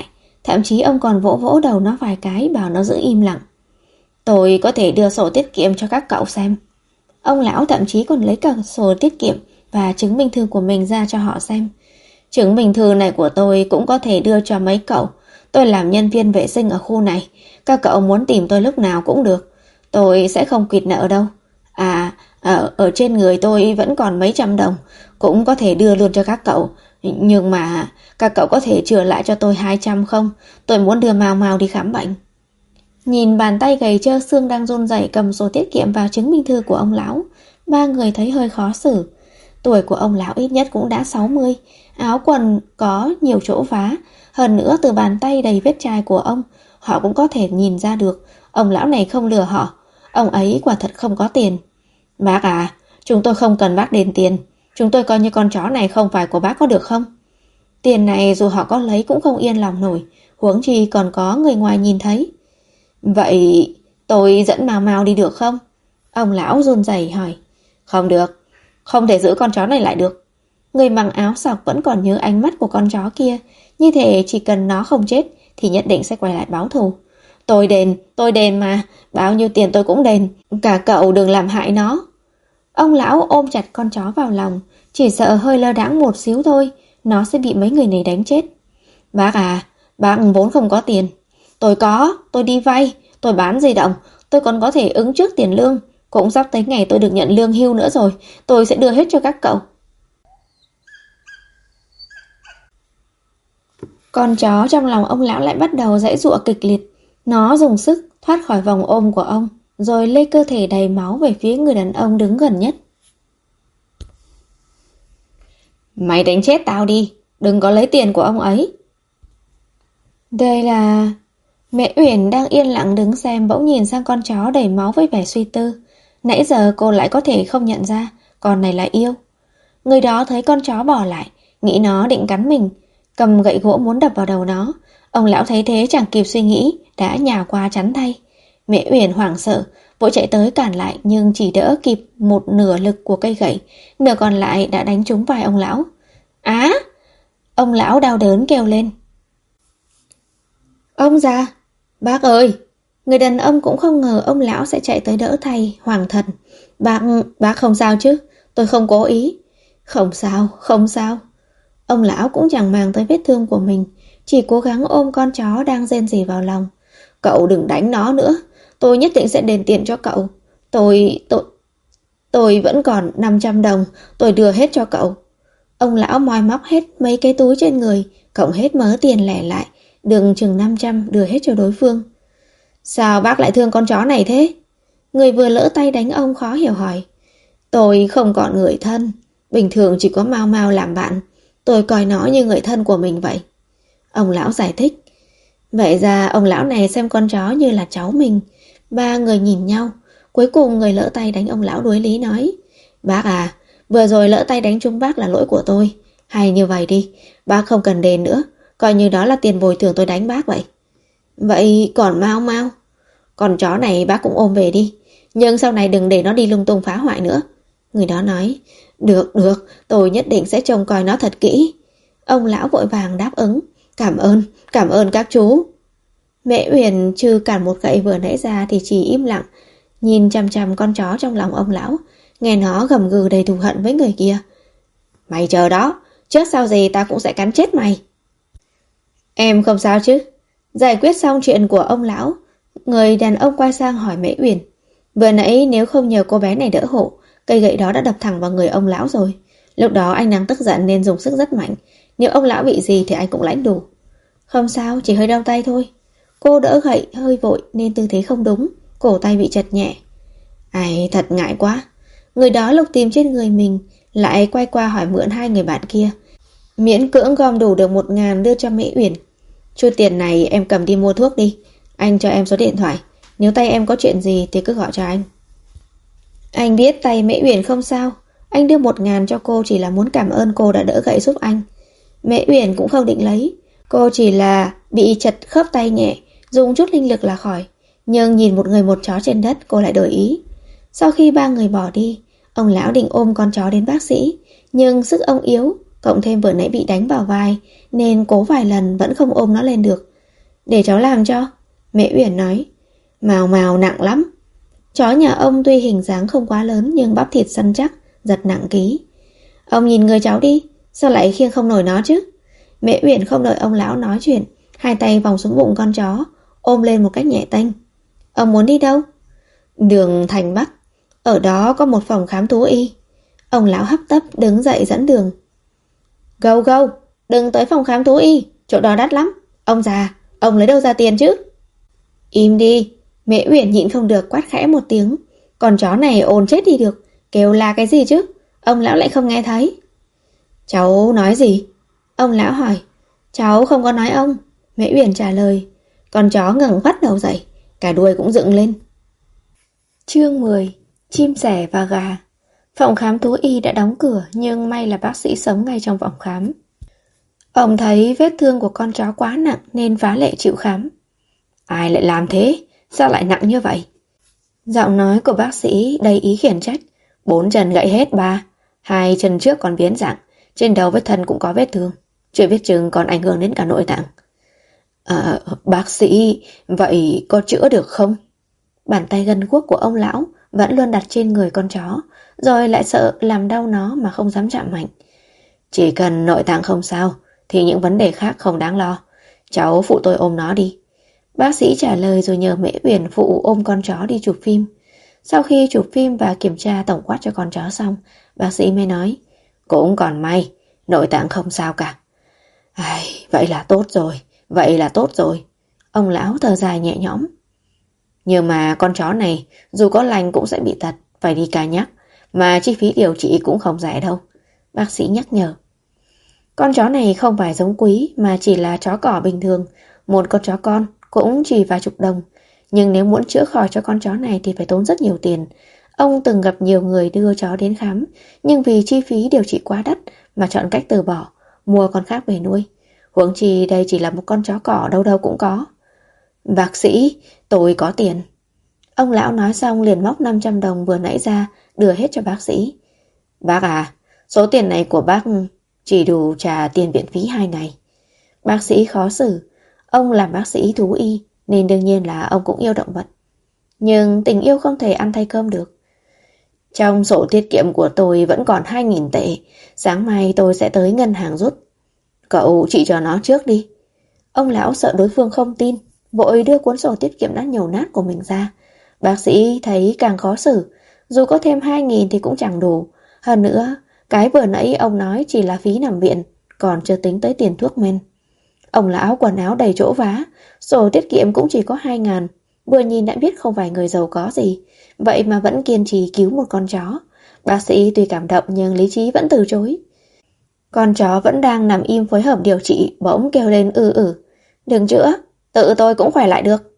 Thậm chí ông còn vỗ vỗ đầu nó vài cái bảo nó giữ im lặng. Tôi có thể đưa sổ tiết kiệm cho các cậu xem. Ông lão thậm chí còn lấy cả sổ tiết kiệm và chứng minh thư của mình ra cho họ xem. Chứng minh thư này của tôi cũng có thể đưa cho mấy cậu. Tôi làm nhân viên vệ sinh ở khu này. Các cậu muốn tìm tôi lúc nào cũng được. Tôi sẽ không quỵt nợ đâu. Ở trên người tôi vẫn còn mấy trăm đồng, cũng có thể đưa luôn cho các cậu. Nhưng mà các cậu có thể trừ lại cho tôi 200 không? Tôi muốn đưa Mao Mao đi khám bệnh. Nhìn bàn tay gầy trơ xương đang run rẩy cầm sổ tiết kiệm và chứng minh thư của ông lão, ba người thấy hơi khó xử. Tuổi của ông lão ít nhất cũng đã 60, áo quần có nhiều chỗ vá, hơn nữa từ bàn tay đầy vết chai của ông, họ cũng có thể nhìn ra được ông lão này không lừa họ. Ông ấy quả thật không có tiền. Bác à, chúng tôi không cần bác đền tiền. Chúng tôi coi như con chó này không phải của bác có được không? Tiền này dù họ có lấy cũng không yên lòng nổi, huống chi còn có người ngoài nhìn thấy. Vậy tôi dẫn Mao Mao đi được không? Ông lão run rẩy hỏi. Không được, không thể giữ con chó này lại được. Người mặc áo sọc vẫn còn nhớ ánh mắt của con chó kia. Như thể chỉ cần nó không chết thì nhất định sẽ quay lại báo thù. Tôi đền mà, bao nhiêu tiền tôi cũng đền. Cả cậu đừng làm hại nó. Ông lão ôm chặt con chó vào lòng, chỉ sợ hơi lơ đãng một xíu thôi, nó sẽ bị mấy người này đánh chết. Bác à, bác vốn không có tiền. Tôi đi vay, tôi bán di động, tôi còn có thể ứng trước tiền lương. Cũng sắp tới ngày tôi được nhận lương hưu nữa rồi, tôi sẽ đưa hết cho các cậu. Con chó trong lòng ông lão lại bắt đầu giãy giụa kịch liệt. Nó dùng sức thoát khỏi vòng ôm của ông, rồi lê cơ thể đầy máu về phía người đàn ông đứng gần nhất. Mày đánh chết tao đi, đừng có lấy tiền của ông ấy. Đây là... Mẹ Uyển đang yên lặng đứng xem bỗng nhìn sang con chó đầy máu với vẻ suy tư. Nãy giờ cô lại có thể không nhận ra con này là Yêu. Người đó thấy con chó bỏ lại, nghĩ nó định cắn mình, cầm gậy gỗ muốn đập vào đầu nó. Ông lão thấy thế chẳng kịp suy nghĩ, đã nhào qua chắn thay. Mẹ Uyển hoảng sợ, vội chạy tới cản lại nhưng chỉ đỡ kịp một nửa lực của cây gậy, nửa còn lại đã đánh trúng vai ông lão. Á! Ông lão đau đớn kêu lên. Ông già! Bác ơi! Người đàn ông cũng không ngờ ông lão sẽ chạy tới đỡ thay, hoàng thần. Bác không sao chứ? Tôi không cố ý. Không sao. Ông lão cũng chẳng màng tới vết thương của mình, chỉ cố gắng ôm con chó đang rên rỉ vào lòng. Cậu đừng đánh nó nữa, tôi nhất định sẽ đền tiền cho cậu. Tôi vẫn còn 500 đồng, tôi đưa hết cho cậu. Ông lão moi móc hết mấy cái túi trên người, cộng hết mớ tiền lẻ lại, đừng chừng 500 đưa hết cho đối phương. Sao bác lại thương con chó này thế? Người vừa lỡ tay đánh ông khó hiểu hỏi. Tôi không còn người thân, bình thường chỉ có Mao Mao làm bạn, tôi coi nó như người thân của mình vậy. Ông lão giải thích. Vậy ra ông lão này xem con chó như là cháu mình. Ba người nhìn nhau, cuối cùng người lỡ tay đánh ông lão đuối lý nói. Bác à, vừa rồi lỡ tay đánh trúng bác là lỗi của tôi. Hay như vậy đi, bác không cần đền nữa, coi như đó là tiền bồi thường tôi đánh bác vậy. Vậy còn Mao Mao? Con chó này bác cũng ôm về đi, nhưng sau này đừng để nó đi lung tung phá hoại nữa. Người đó nói. Được, tôi nhất định sẽ trông coi nó thật kỹ. Ông lão vội vàng đáp ứng. Cảm ơn các chú. Mẹ Uyển trừ cản một gậy vừa nãy ra thì chỉ im lặng, nhìn chằm chằm con chó trong lòng ông lão, nghe nó gầm gừ đầy thù hận với người kia. Mày chờ đó, trước sau gì ta cũng sẽ cắn chết mày. Em không sao chứ? Giải quyết xong chuyện của ông lão, người đàn ông quay sang hỏi Mễ Uyển. Vừa nãy nếu không nhờ cô bé này đỡ hộ, cây gậy đó đã đập thẳng vào người ông lão rồi. Lúc đó anh đang tức giận nên dùng sức rất mạnh, nếu ông lão bị gì thì anh cũng lãnh đủ. Không sao, chỉ hơi đau tay thôi. Cô đỡ gậy hơi vội nên tư thế không đúng, cổ tay bị chật nhẹ. Ai, thật ngại quá. Người đó lục tìm trên người mình, lại quay qua hỏi mượn hai người bạn kia. Miễn cưỡng gom đủ được 1.000 đưa cho Mễ Uyển. Chút tiền này em cầm đi mua thuốc đi, anh cho em số điện thoại, nếu tay em có chuyện gì thì cứ gọi cho anh. Anh biết tay Mễ Uyển không sao, anh đưa 1.000 cho cô chỉ là muốn cảm ơn cô đã đỡ gậy giúp anh. Mễ Uyển cũng không định lấy, cô chỉ là bị chật khớp tay nhẹ, dùng chút linh lực là khỏi. Nhưng nhìn một người một chó trên đất, cô lại đổi ý. Sau khi ba người bỏ đi, ông lão định ôm con chó đến bác sĩ, nhưng sức ông yếu, cộng thêm vừa nãy bị đánh vào vai, nên cố vài lần vẫn không ôm nó lên được. Để cháu làm cho. Mẹ Uyển nói. Mào mào nặng lắm. Chó nhà ông tuy hình dáng không quá lớn nhưng bắp thịt săn chắc, giật nặng ký. Ông nhìn người cháu đi, sao lại khiêng không nổi nó chứ? Mẹ Uyển không đợi ông lão nói chuyện, hai tay vòng xuống bụng con chó, ôm lên một cách nhẹ tênh. Ông muốn đi đâu? Đường Thành Bắc. Ở đó có một phòng khám thú y. Ông lão hấp tấp đứng dậy dẫn đường. Gâu gâu, đừng tới phòng khám thú y, chỗ đó đắt lắm. Ông già, ông lấy đâu ra tiền chứ? Im đi. Mẹ Uyển nhịn không được quát khẽ một tiếng. Con chó này ồn chết đi được, kêu la cái gì chứ? Ông lão lại không nghe thấy. Cháu nói gì? Ông lão hỏi. Cháu không có nói ông. Mẹ Uyển trả lời. Con chó ngẩng phát đầu dậy, cả đuôi cũng dựng lên. Chương 10. Chim sẻ và gà. Phòng khám thú y đã đóng cửa, nhưng may là bác sĩ sống ngay trong phòng khám. Ông thấy vết thương của con chó quá nặng nên phá lệ chịu khám. Ai lại làm thế? Sao lại nặng như vậy? Giọng nói của bác sĩ đầy ý khiển trách. 4 chân gãy hết ba, 2 chân trước còn biến dạng, trên đầu vết thân cũng có vết thương, chưa biết chừng còn ảnh hưởng đến cả nội tạng. Bác sĩ, vậy có chữa được không? Bàn tay gân guốc của ông lão vẫn luôn đặt trên người con chó, rồi lại sợ làm đau nó mà không dám chạm mạnh. Chỉ cần nội tạng không sao thì những vấn đề khác không đáng lo. Cháu phụ tôi ôm nó đi. Bác sĩ trả lời rồi nhờ Mễ Uyển phụ ôm con chó đi chụp phim. Sau khi chụp phim và kiểm tra tổng quát cho con chó xong, bác sĩ mới nói, cũng còn may, nội tạng không sao cả. Vậy là tốt rồi, vậy là tốt rồi. Ông lão thở dài nhẹ nhõm. Nhưng mà con chó này dù có lành cũng sẽ bị tật, phải đi cai nhắc, mà chi phí điều trị cũng không rẻ đâu. Bác sĩ nhắc nhở. Con chó này không phải giống quý mà chỉ là chó cỏ bình thường, một con chó con cũng chỉ vài chục đồng. Nhưng nếu muốn chữa khỏi cho con chó này thì phải tốn rất nhiều tiền. Ông từng gặp nhiều người đưa chó đến khám, nhưng vì chi phí điều trị quá đắt mà chọn cách từ bỏ, mua con khác về nuôi. Huống chi đây chỉ là một con chó cỏ đâu đâu cũng có. Bác sĩ, tôi có tiền. Ông lão nói xong liền móc 500 đồng vừa nãy ra, đưa hết cho bác sĩ. Bác à, số tiền này của bác chỉ đủ trả tiền viện phí 2 ngày. Bác sĩ khó xử. Ông làm bác sĩ thú y nên đương nhiên là ông cũng yêu động vật. Nhưng tình yêu không thể ăn thay cơm được. Trong sổ tiết kiệm của tôi vẫn còn 2.000 tệ. Sáng mai tôi sẽ tới ngân hàng rút. Cậu trị cho nó trước đi. Ông lão sợ đối phương không tin, vội đưa cuốn sổ tiết kiệm đã nhầu nát của mình ra. Bác sĩ thấy càng khó xử. Dù có thêm 2.000 thì cũng chẳng đủ. Hơn nữa, cái vừa nãy ông nói chỉ là phí nằm viện, còn chưa tính tới tiền thuốc men. Ông lão quần áo đầy chỗ vá, sổ tiết kiệm cũng chỉ có 2.000. Vừa nhìn đã biết không phải người giàu có gì, vậy mà vẫn kiên trì cứu một con chó. Bác sĩ tuy cảm động nhưng lý trí vẫn từ chối. Con chó vẫn đang nằm im phối hợp điều trị, bỗng kêu lên Đừng chữa, tự tôi cũng khỏe lại được.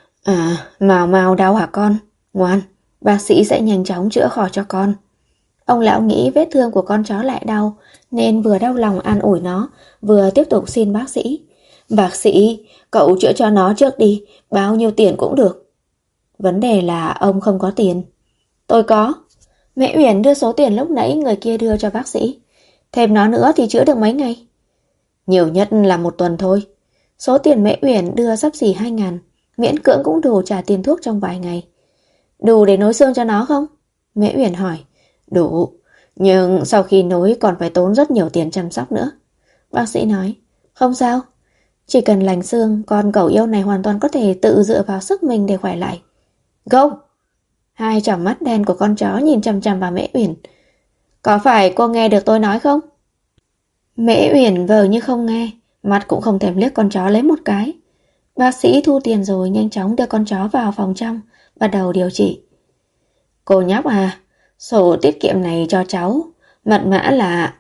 Mào mào đau hả con? Ngoan, bác sĩ sẽ nhanh chóng chữa khỏi cho con. Ông lão nghĩ vết thương của con chó lại đau, nên vừa đau lòng an ủi nó, vừa tiếp tục xin bác sĩ. Bác sĩ, cậu chữa cho nó trước đi, bao nhiêu tiền cũng được. Vấn đề là ông không có tiền. Tôi có. Mẹ Uyển đưa số tiền lúc nãy người kia đưa cho bác sĩ. Thêm nó nữa thì chữa được mấy ngày? Nhiều nhất là 1 tuần thôi. Số tiền mẹ Uyển đưa xấp xỉ 2.000, miễn cưỡng cũng đủ trả tiền thuốc trong vài ngày. Đủ để nối xương cho nó không? Mẹ Uyển hỏi. Đủ, nhưng sau khi nối còn phải tốn rất nhiều tiền chăm sóc nữa. Bác sĩ nói. Không sao, chỉ cần lành xương, con cẩu yêu này hoàn toàn có thể tự dựa vào sức mình để khỏe lại. Go! Hai tròng mắt đen của con chó nhìn chằm chằm vào mẹ Uyển. Có phải cô nghe được tôi nói không? Mẹ Uyển vờ như không nghe, mắt cũng không thèm liếc con chó lấy một cái. Bác sĩ thu tiền rồi nhanh chóng đưa con chó vào phòng trong, bắt đầu điều trị. Cô nhóc à, sổ tiết kiệm này cho cháu, mật mã là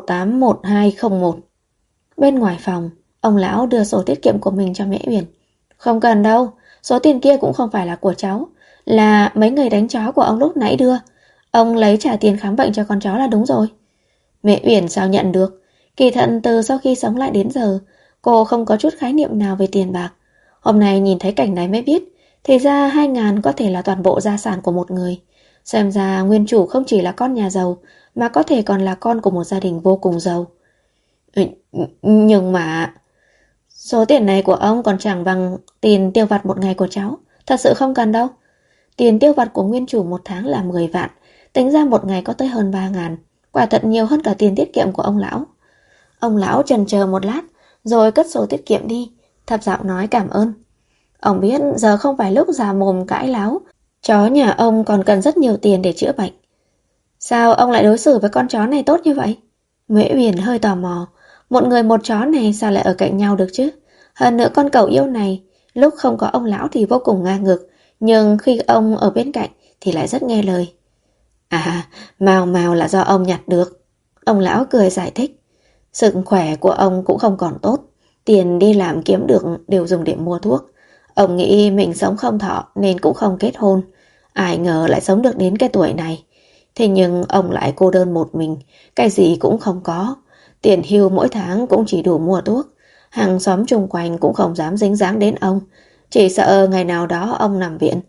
181201. Bên ngoài phòng, ông lão đưa sổ tiết kiệm của mình cho mẹ Uyển. Không cần đâu, số tiền kia cũng không phải là của cháu, là mấy người đánh chó của ông lúc nãy đưa. Ông lấy trả tiền khám bệnh cho con chó là đúng rồi. Mẹ Uyển sao nhận được? Kỳ thật từ sau khi sống lại đến giờ, cô không có chút khái niệm nào về tiền bạc. Hôm nay nhìn thấy cảnh này mới biết, thì ra 2.000 có thể là toàn bộ gia sản của một người. Xem ra nguyên chủ không chỉ là con nhà giàu, mà có thể còn là con của một gia đình vô cùng giàu. Nhưng mà... Số tiền này của ông còn chẳng bằng tiền tiêu vặt một ngày của cháu. Thật sự không cần đâu. Tiền tiêu vặt của nguyên chủ một tháng là 10 vạn. Tính ra một ngày có tới hơn 3.000. Quả thật nhiều hơn cả tiền tiết kiệm của ông lão. Ông lão chần chờ một lát, rồi cất sổ tiết kiệm đi, thấp giọng nói cảm ơn. Ông biết giờ không phải lúc già mồm cãi láo. Chó nhà ông còn cần rất nhiều tiền để chữa bệnh. Sao ông lại đối xử với con chó này tốt như vậy? Mễ Uyển hơi tò mò. Một người một chó này sao lại ở cạnh nhau được chứ? Hơn nữa con cẩu yêu này, lúc không có ông lão thì vô cùng ngang ngược, nhưng khi ông ở bên cạnh thì lại rất nghe lời. À, Mao Mao là do ông nhặt được. Ông lão cười giải thích. Sức khỏe của ông cũng không còn tốt. Tiền đi làm kiếm được đều dùng để mua thuốc. Ông nghĩ mình sống không thọ nên cũng không kết hôn. Ai ngờ lại sống được đến cái tuổi này. Thế nhưng ông lại cô đơn một mình, cái gì cũng không có. Tiền hưu mỗi tháng cũng chỉ đủ mua thuốc. Hàng xóm chung quanh cũng không dám dính dáng đến ông. Chỉ sợ ngày nào đó ông nằm viện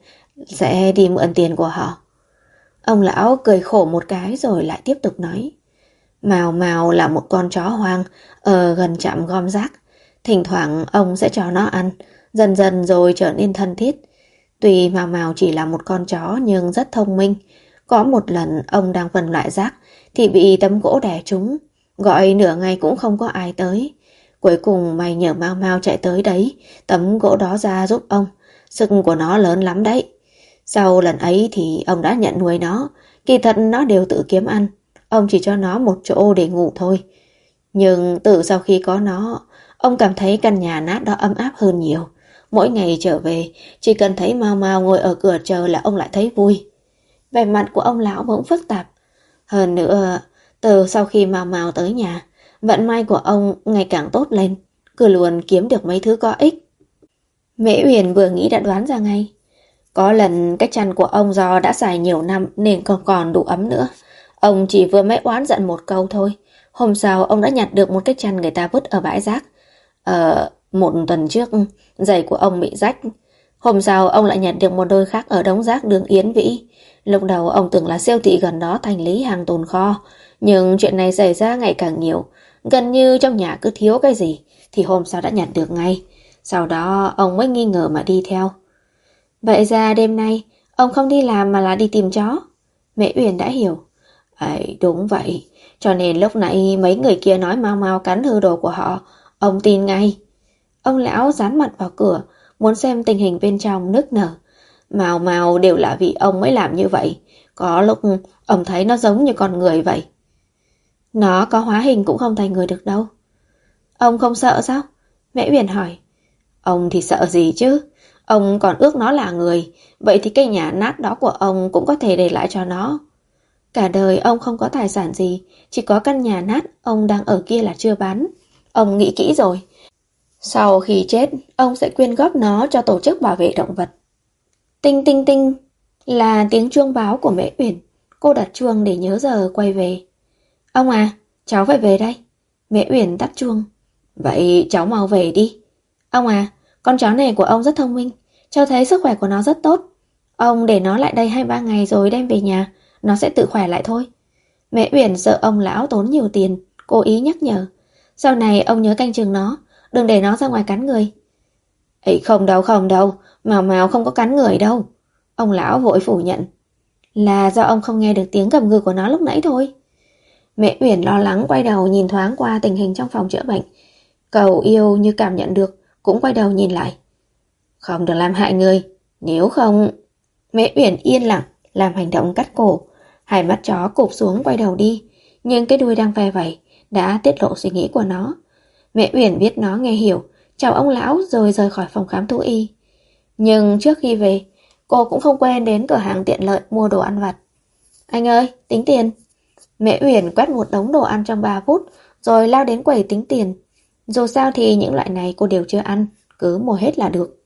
sẽ đi mượn tiền của họ. Ông lão cười khổ một cái rồi lại tiếp tục nói. Mào Mào là một con chó hoang ở gần trạm gom rác. Thỉnh thoảng ông sẽ cho nó ăn, dần dần rồi trở nên thân thiết. Tuy Mào Mào chỉ là một con chó nhưng rất thông minh. Có một lần ông đang phân loại rác thì bị tấm gỗ đè trúng. Gọi nửa ngày cũng không có ai tới. Cuối cùng mày nhờ Mao Mao chạy tới đấy, tấm gỗ đó ra giúp ông. Sức của nó lớn lắm đấy. Sau lần ấy thì ông đã nhận nuôi nó. Kỳ thật nó đều tự kiếm ăn. Ông chỉ cho nó một chỗ để ngủ thôi. Nhưng từ sau khi có nó, ông cảm thấy căn nhà nát đó ấm áp hơn nhiều. Mỗi ngày trở về, chỉ cần thấy Mao Mao ngồi ở cửa chờ là ông lại thấy vui. Vẻ mặt của ông lão bỗng phức tạp. Hơn nữa, từ sau khi Mao Mao tới nhà, vận may của ông ngày càng tốt lên, cứ luôn kiếm được mấy thứ có ích. Mễ Uyển vừa nghĩ đã đoán ra ngay. Có lần cái chăn của ông do đã xài nhiều năm nên không còn đủ ấm nữa. Ông chỉ vừa mới oán giận một câu thôi. Hôm sau ông đã nhặt được một cái chăn người ta vứt ở bãi rác. Một tuần trước, giày của ông bị rách. Hôm sau ông lại nhặt được một đôi khác ở đống rác đường Yến Vĩ. Lúc đầu ông tưởng là siêu thị gần đó thanh lý hàng tồn kho. Nhưng chuyện này xảy ra ngày càng nhiều. Gần như trong nhà cứ thiếu cái gì thì hôm sau đã nhặt được ngay. Sau đó ông mới nghi ngờ mà đi theo. Vậy ra đêm nay ông không đi làm mà là đi tìm chó. Mẹ Uyển đã hiểu. Đúng vậy. Cho nên lúc nãy mấy người kia nói Mao Mao cắn hư đồ của họ, ông tin ngay. Ông lão dán mặt vào cửa, muốn xem tình hình bên trong, nức nở. Mao Mao đều là vì ông mới làm như vậy. Có lúc ông thấy nó giống như con người vậy. Nó có hóa hình cũng không thành người được đâu. Ông không sợ sao? Mẹ Uyển hỏi. Ông thì sợ gì chứ? Ông còn ước nó là người. Vậy thì cái nhà nát đó của ông cũng có thể để lại cho nó. Cả đời ông không có tài sản gì, chỉ có căn nhà nát ông đang ở kia là chưa bán. Ông nghĩ kỹ rồi. Sau khi chết, ông sẽ quyên góp nó cho tổ chức bảo vệ động vật. Tinh tinh tinh là tiếng chuông báo của Mễ Uyển. Cô đặt chuông để nhớ giờ quay về. Ông à, cháu phải về đây. Mễ Uyển tắt chuông. Vậy cháu mau về đi. Ông à, con chó này của ông rất thông minh. Cháu thấy sức khỏe của nó rất tốt. Ông để nó lại đây 2-3 ngày rồi đem về nhà. Nó sẽ tự khỏe lại thôi. Mẹ Uyển sợ ông lão tốn nhiều tiền, cố ý nhắc nhở. Sau này ông nhớ canh chừng nó, đừng để nó ra ngoài cắn người. Ấy không đâu, Mào Mào không có cắn người đâu. Ông lão vội phủ nhận. Là do ông không nghe được tiếng gầm gừ của nó lúc nãy thôi. Mẹ Uyển lo lắng quay đầu nhìn thoáng qua tình hình trong phòng chữa bệnh. Cậu yêu như cảm nhận được, cũng quay đầu nhìn lại. Không được làm hại người, nếu không... Mẹ Uyển yên lặng, làm hành động cắt cổ. Hai mắt chó cụp xuống quay đầu đi, nhưng cái đuôi đang ve vẩy đã tiết lộ suy nghĩ của nó. Mẹ Uyển biết nó nghe hiểu, chào ông lão rồi rời khỏi phòng khám thú y. Nhưng trước khi về, cô cũng không quên đến cửa hàng tiện lợi mua đồ ăn vặt. Anh ơi, tính tiền. Mẹ Uyển quét một đống đồ ăn trong 3 phút, rồi lao đến quầy tính tiền. Dù sao thì những loại này cô đều chưa ăn, cứ mua hết là được.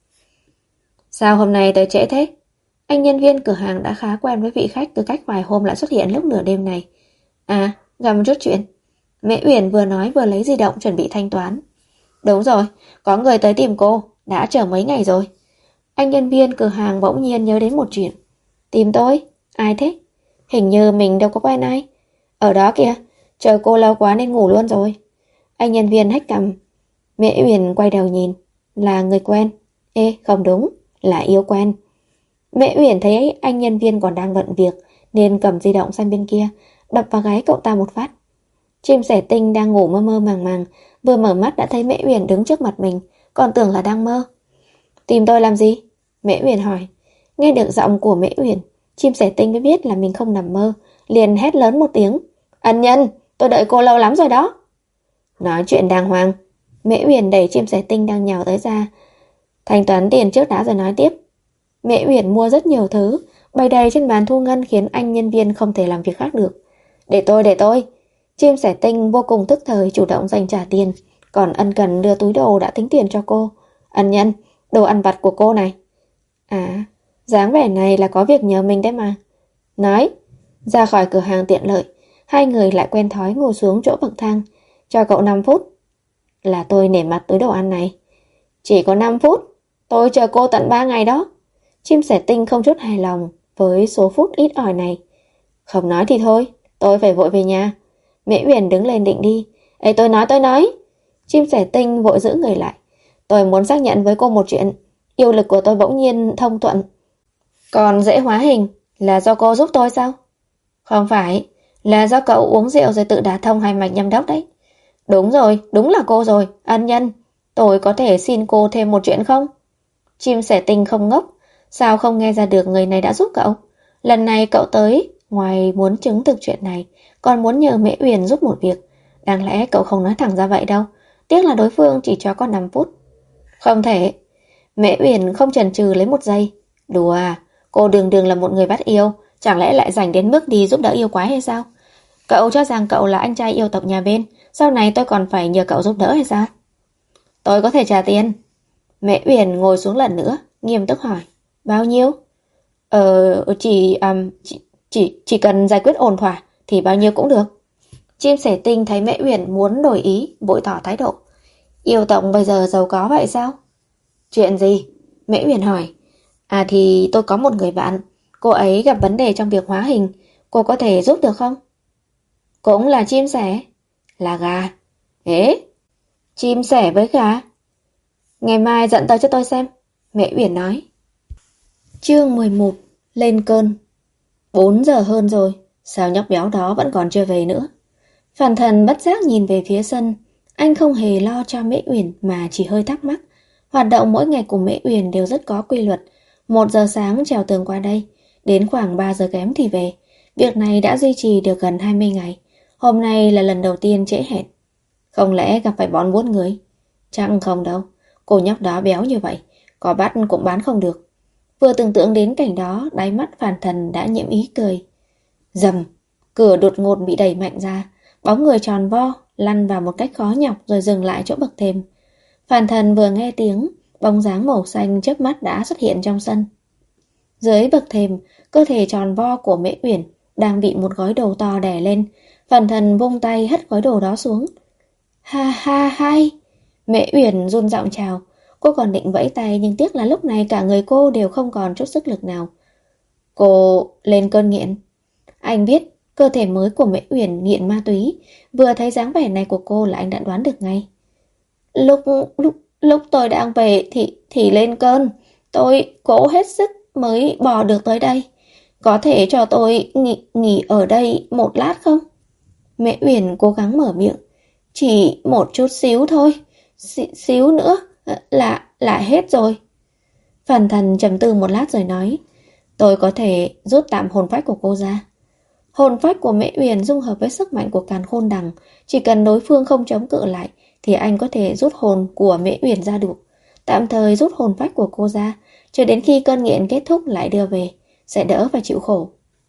Sao hôm nay tới trễ thế? Anh nhân viên cửa hàng đã khá quen với vị khách từ cách vài hôm lại xuất hiện lúc nửa đêm này. À, gặp một chút chuyện. Mẹ Uyển vừa nói vừa lấy di động chuẩn bị thanh toán. Đúng rồi, có người tới tìm cô, đã chờ mấy ngày rồi. Anh nhân viên cửa hàng bỗng nhiên nhớ đến một chuyện. Tìm tôi? Ai thế? Hình như mình đâu có quen ai. Ở đó kìa, chờ cô lâu quá nên ngủ luôn rồi. Anh nhân viên hách cằm. Mễ Uyển quay đầu nhìn. Là người quen. Ê, không đúng, là yêu quen. Mễ Uyển thấy anh nhân viên còn đang bận việc nên cầm di động sang bên kia, đập vào gáy cậu ta một phát. Chim sẻ tinh đang ngủ mơ mơ màng màng, vừa mở mắt đã thấy Mễ Uyển đứng trước mặt mình, còn tưởng là đang mơ. Tìm tôi làm gì? Mễ Uyển hỏi. Nghe được giọng của Mễ Uyển, chim sẻ tinh mới biết là mình không nằm mơ, liền hét lớn một tiếng. Ân nhân, tôi đợi cô lâu lắm rồi đó. Nói chuyện đàng hoàng. Mễ Uyển đẩy chim sẻ tinh đang nhào tới ra, thanh toán tiền trước đã rồi nói tiếp. Mễ Uyển mua rất nhiều thứ, bày đầy trên bàn thu ngân khiến anh nhân viên không thể làm việc khác được. Để tôi. Chim sẻ tinh vô cùng tức thời chủ động dành trả tiền, còn ân cần đưa túi đồ đã tính tiền cho cô. Ân nhân, đồ ăn vặt của cô này. À, dáng vẻ này là có việc nhờ mình đấy mà. Nói, ra khỏi cửa hàng tiện lợi, hai người lại quen thói ngồi xuống chỗ bậc thang. Cho cậu 5 phút. Là tôi nể mặt túi đồ ăn này. Chỉ có 5 phút, tôi chờ cô tận 3 ngày đó. Chim sẻ tinh không chút hài lòng với số phút ít ỏi này. Không nói thì thôi, tôi phải vội về nhà. Mễ Uyển đứng lên định đi. Ê, tôi nói. Chim sẻ tinh vội giữ người lại. Tôi muốn xác nhận với cô một chuyện. Yêu lực của tôi bỗng nhiên thông thuận. Còn dễ hóa hình là do cô giúp tôi sao? Không phải, là do cậu uống rượu rồi tự đả thông hai mạch nhâm đốc đấy. Đúng rồi, đúng là cô rồi, ân nhân. Tôi có thể xin cô thêm một chuyện không? Chim sẻ tinh không ngốc. Sao không nghe ra được người này đã giúp cậu? Lần này cậu tới, ngoài muốn chứng thực chuyện này, còn muốn nhờ Mễ Uyển giúp một việc. Đáng lẽ cậu không nói thẳng ra vậy đâu. Tiếc là đối phương chỉ cho có 5 phút. Không thể. Mễ Uyển không chần chừ lấy một giây. Đùa à, cô đường đường là một người bắt yêu, chẳng lẽ lại rảnh đến mức đi giúp đỡ yêu quái hay sao? Cậu cho rằng cậu là anh trai yêu tộc nhà bên, sau này tôi còn phải nhờ cậu giúp đỡ hay sao? Tôi có thể trả tiền. Mễ Uyển ngồi xuống lần nữa, nghiêm túc hỏi. Bao nhiêu? Chỉ cần giải quyết ổn thỏa thì bao nhiêu cũng được. Chim sẻ tinh thấy Mễ Uyển muốn đổi ý, vội tỏ thái độ. Yêu tộc bây giờ giàu có vậy sao? Chuyện gì? Mễ Uyển hỏi. À thì tôi có một người bạn, cô ấy gặp vấn đề trong việc hóa hình, cô có thể giúp được không? Cũng là chim sẻ? Là gà. Ế? Chim sẻ với gà? Ngày mai dẫn tới cho tôi xem. Mễ Uyển nói. Chương 11. Lên cơn. 4 giờ hơn rồi, sao nhóc béo đó vẫn còn chưa về nữa? Phản Thần bất giác nhìn về phía sân. Anh không hề lo cho Mễ Uyển mà chỉ hơi thắc mắc. Hoạt động mỗi ngày của Mễ Uyển đều rất có quy luật. 1 giờ sáng trèo tường qua đây, đến khoảng 3 giờ kém thì về. Việc này đã duy trì được gần 20 ngày. Hôm nay là lần đầu tiên trễ hẹn. Không lẽ gặp phải bọn buôn người? Chắc không đâu. Cô nhóc đó béo như vậy, có bắt cũng bán không được. Vừa tưởng tượng đến cảnh đó, đáy mắt Phản Thần đã nhiễm ý cười. Rầm, cửa đột ngột bị đẩy mạnh ra, bóng người tròn vo lăn vào một cách khó nhọc rồi dừng lại chỗ bậc thềm. Phản Thần vừa nghe tiếng, bóng dáng màu xanh chớp mắt đã xuất hiện trong sân. Dưới bậc thềm, cơ thể tròn vo của Mễ Uyển đang bị một gói đồ to đè lên. Phản Thần vung tay hất gói đồ đó xuống. Ha ha hai. Mễ Uyển run giọng chào. Cô còn định vẫy tay nhưng tiếc là lúc này cả người cô đều không còn chút sức lực nào. Cô lên cơn nghiện. Anh biết cơ thể mới của Mễ Uyển nghiện ma túy. Vừa thấy dáng vẻ này của cô là anh đã đoán được ngay. Lúc tôi đang về thì lên cơn. Tôi cố hết sức mới bò được tới đây. Có thể cho tôi nghỉ ở đây một lát không? Mễ Uyển cố gắng mở miệng. Chỉ một chút xíu thôi. Xíu nữa là hết rồi. Phản Thần trầm tư một lát rồi nói. Tôi có thể rút tạm hồn phách của cô ra. Hồn phách của Mễ Uyển dung hợp với sức mạnh của Càn Khôn Đằng. Chỉ cần đối phương không chống cự lại thì anh có thể rút hồn của Mễ Uyển ra được. Tạm thời rút hồn phách của cô ra, cho đến khi cơn nghiện kết thúc lại đưa về, sẽ đỡ phải chịu khổ.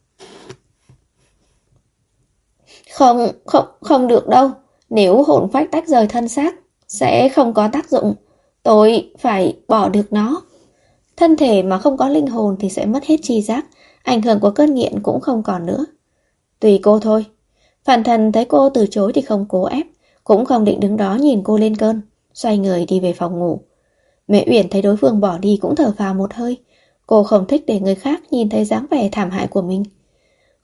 Không được đâu. Nếu hồn phách tách rời thân xác sẽ không có tác dụng. Tôi phải bỏ được nó. Thân thể mà không có linh hồn thì sẽ mất hết tri giác. Ảnh hưởng của cơn nghiện cũng không còn nữa. Tùy cô thôi. Phản Thần thấy cô từ chối thì không cố ép, cũng không định đứng đó nhìn cô lên cơn, xoay người đi về phòng ngủ. Mễ Uyển thấy đối phương bỏ đi cũng thở phào một hơi. Cô không thích để người khác nhìn thấy dáng vẻ thảm hại của mình.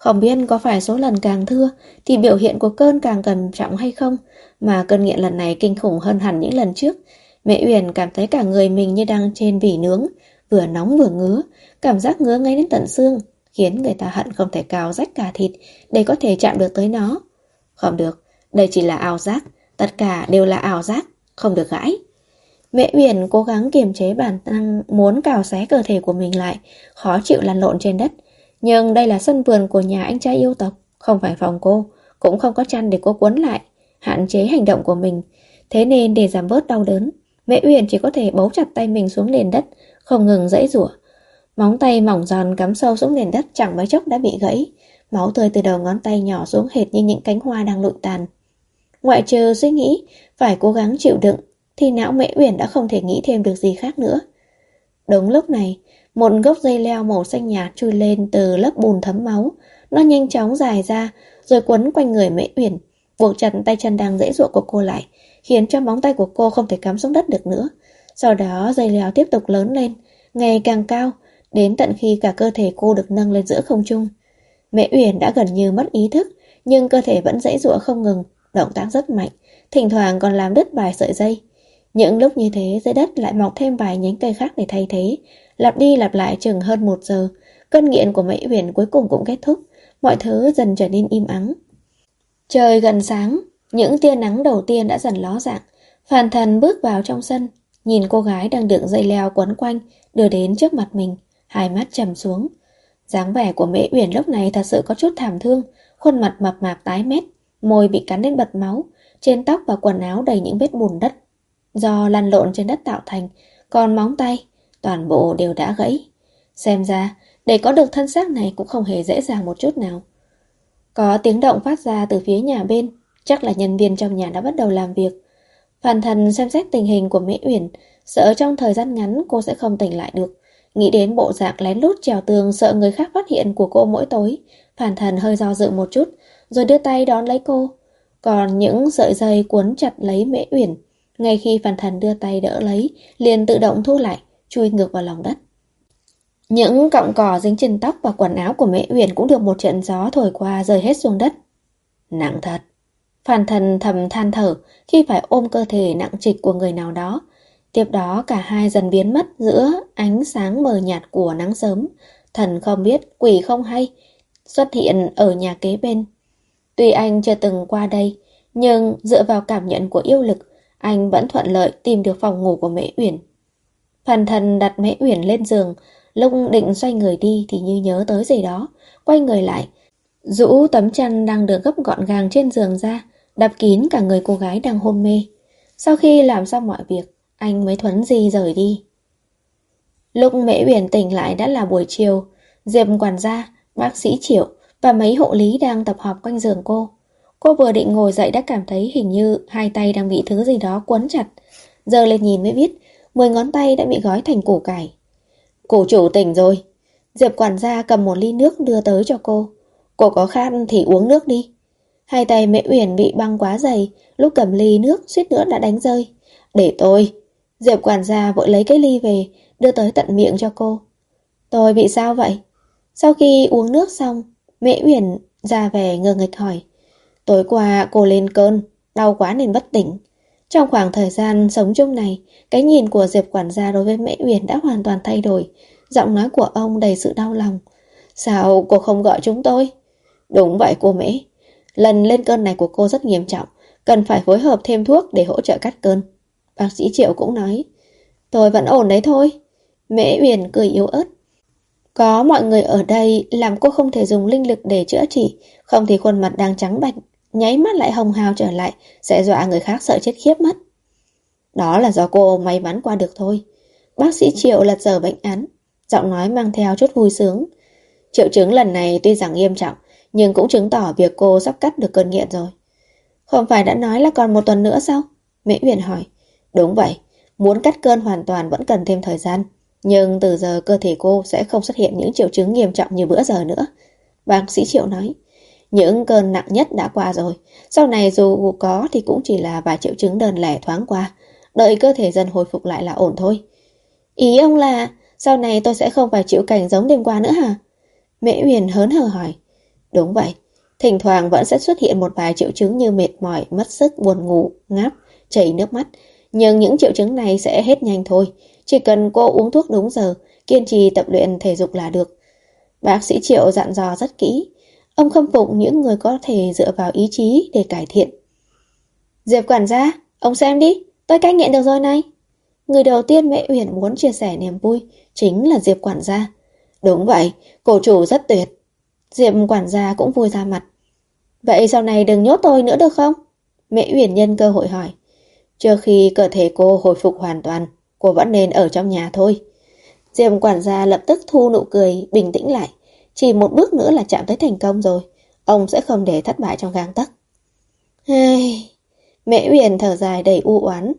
Không biết có phải số lần càng thưa thì biểu hiện của cơn càng trầm trọng hay không, mà cơn nghiện lần này kinh khủng hơn hẳn những lần trước. Mễ Uyển cảm thấy cả người mình như đang trên vỉ nướng, vừa nóng vừa ngứa, cảm giác ngứa ngay đến tận xương, khiến người ta hận không thể cào rách cả thịt để có thể chạm được tới nó. Không được, đây chỉ là ảo giác, tất cả đều là ảo giác, không được gãi. Mễ Uyển cố gắng kiềm chế bản năng muốn cào xé cơ thể của mình lại, khó chịu lăn lộn trên đất. Nhưng đây là sân vườn của nhà anh trai yêu tộc, không phải phòng cô, cũng không có chăn để cô quấn lại, hạn chế hành động của mình. Thế nên để giảm bớt đau đớn, Mễ Uyển chỉ có thể bấu chặt tay mình xuống nền đất, không ngừng giãy giụa. Móng tay mỏng giòn cắm sâu xuống nền đất chẳng mấy chốc đã bị gãy, máu tươi từ đầu ngón tay nhỏ xuống hệt như những cánh hoa đang lụi tàn. Ngoại trừ suy nghĩ phải cố gắng chịu đựng, thì não Mễ Uyển đã không thể nghĩ thêm được gì khác nữa. Đúng lúc này, một gốc dây leo màu xanh nhạt chui lên từ lớp bùn thấm máu. Nó nhanh chóng dài ra, rồi quấn quanh người Mễ Uyển, buộc chặt tay chân đang giãy giụa của cô lại, khiến cho móng tay của cô không thể cắm xuống đất được nữa. Sau đó dây leo tiếp tục lớn lên, ngày càng cao, đến tận khi cả cơ thể cô được nâng lên giữa không trung. Mễ Uyển đã gần như mất ý thức, nhưng cơ thể vẫn giãy giụa không ngừng, động tác rất mạnh, thỉnh thoảng còn làm đứt vài sợi dây. Những lúc như thế, dưới đất lại mọc thêm vài nhánh cây khác để thay thế. Lặp đi lặp lại chừng hơn 1 giờ, cơn nghiện của Mễ Uyển cuối cùng cũng kết thúc. Mọi thứ dần trở nên im ắng. Trời gần sáng, những tia nắng đầu tiên đã dần ló dạng. Phàn Thần bước vào trong sân, nhìn cô gái đang được dây leo quấn quanh đưa đến trước mặt mình, hai mắt trầm xuống. Dáng vẻ của Mễ Uyển lúc này thật sự có chút thảm thương, khuôn mặt mập mạp tái mét, môi bị cắn đến bật máu, trên tóc và quần áo đầy những vết bùn đất do lăn lộn trên đất tạo thành, còn móng tay toàn bộ đều đã gãy. Xem ra để có được thân xác này cũng không hề dễ dàng một chút nào. Có tiếng động phát ra từ phía nhà bên, chắc là nhân viên trong nhà đã bắt đầu làm việc. Phàn Thần xem xét tình hình của Mễ Uyển, sợ trong thời gian ngắn cô sẽ không tỉnh lại được. Nghĩ đến bộ dạng lén lút trèo tường sợ người khác phát hiện của cô mỗi tối, Phàn Thần hơi do dự một chút, rồi đưa tay đón lấy cô. Còn những sợi dây cuốn chặt lấy Mễ Uyển, ngay khi Phàn Thần đưa tay đỡ lấy, liền tự động thu lại, chui ngược vào lòng đất. Những cọng cỏ dính trên tóc và quần áo của Mễ Uyển cũng được một trận gió thổi qua rơi hết xuống đất. Nặng thật. Phàn Thần thầm than thở khi phải ôm cơ thể nặng trịch của người nào đó. Tiếp đó cả hai dần biến mất giữa ánh sáng mờ nhạt của nắng sớm. Thần không biết, quỷ không hay, xuất hiện ở nhà kế bên. Tuy anh chưa từng qua đây, nhưng dựa vào cảm nhận của yêu lực, anh vẫn thuận lợi tìm được phòng ngủ của Mễ Uyển. Phàn Thần đặt Mễ Uyển lên giường, lúc định xoay người đi thì như nhớ tới gì đó, quay người lại, rũ tấm chăn đang được gấp gọn gàng trên giường ra, đắp kín cả người cô gái đang hôn mê. Sau khi làm xong mọi việc, anh mới thuấn di rời đi. Lúc Mễ Uyển tỉnh lại đã là buổi chiều. Diệp quản gia, bác sĩ Triệu và mấy hộ lý đang tập họp quanh giường cô. Cô vừa định ngồi dậy đã cảm thấy hình như hai tay đang bị thứ gì đó quấn chặt. Giơ lên nhìn mới biết 10 ngón tay đã bị gói thành củ cải. Cô chủ tỉnh rồi. Diệp quản gia cầm một ly nước đưa tới cho cô. Cô có khát thì uống nước đi. Hai tay Mễ Uyển bị băng quá dày, lúc cầm ly nước suýt nữa đã đánh rơi. Để tôi. Diệp quản gia vội lấy cái ly về, đưa tới tận miệng cho cô. Tôi bị sao vậy? Sau khi uống nước xong, Mễ Uyển ra vẻ ngơ nghếch hỏi. Tối qua cô lên cơn, đau quá nên bất tỉnh. Trong khoảng thời gian sống chung này, cái nhìn của Diệp quản gia đối với Mễ Uyển đã hoàn toàn thay đổi. Giọng nói của ông đầy sự đau lòng. Sao cô không gọi chúng tôi? Đúng vậy cô Mễ. Lần lên cơn này của cô rất nghiêm trọng, cần phải phối hợp thêm thuốc để hỗ trợ cắt cơn. Bác sĩ Triệu cũng nói. Tôi vẫn ổn đấy thôi. Mễ Uyển cười yếu ớt. Có mọi người ở đây làm cô không thể dùng linh lực để chữa trị, không thì khuôn mặt đang trắng bạch, nháy mắt lại hồng hào trở lại, sẽ dọa người khác sợ chết khiếp mất. Đó là do cô may mắn qua được thôi. Bác sĩ Triệu lật dở bệnh án, giọng nói mang theo chút vui sướng. Triệu chứng lần này tuy rằng nghiêm trọng, nhưng cũng chứng tỏ việc cô sắp cắt được cơn nghiện rồi. Không phải đã nói là còn 1 tuần nữa sao? Mễ Uyển hỏi. Đúng vậy, muốn cắt cơn hoàn toàn vẫn cần thêm thời gian. Nhưng từ giờ cơ thể cô sẽ không xuất hiện những triệu chứng nghiêm trọng như bữa giờ nữa. Bác sĩ Triệu nói. Những cơn nặng nhất đã qua rồi. Sau này dù có thì cũng chỉ là vài triệu chứng đơn lẻ thoáng qua. Đợi cơ thể dần hồi phục lại là ổn thôi. Ý ông là sau này tôi sẽ không phải chịu cảnh giống đêm qua nữa hả? Mễ Uyển hớn hở hỏi. Đúng vậy, thỉnh thoảng vẫn sẽ xuất hiện một vài triệu chứng như mệt mỏi, mất sức, buồn ngủ, ngáp, chảy nước mắt. Nhưng những triệu chứng này sẽ hết nhanh thôi. Chỉ cần cô uống thuốc đúng giờ, kiên trì tập luyện thể dục là được. Bác sĩ Triệu dặn dò rất kỹ. Ông khâm phục những người có thể dựa vào ý chí để cải thiện. Diệp quản gia, ông xem đi, tôi cai nghiện được rồi này. Người đầu tiên Mễ Uyển muốn chia sẻ niềm vui chính là Diệp quản gia. Đúng vậy, cô chủ rất tuyệt. Diệp quản gia cũng vui ra mặt. Vậy sau này đừng nhốt tôi nữa được không? Mễ Uyển nhân cơ hội hỏi. Trước khi cơ thể cô hồi phục hoàn toàn, cô vẫn nên ở trong nhà thôi. Diệp quản gia lập tức thu nụ cười, bình tĩnh lại. Chỉ một bước nữa là chạm tới thành công rồi. Ông sẽ không để thất bại trong gang tấc. Mễ Uyển thở dài đầy u oán.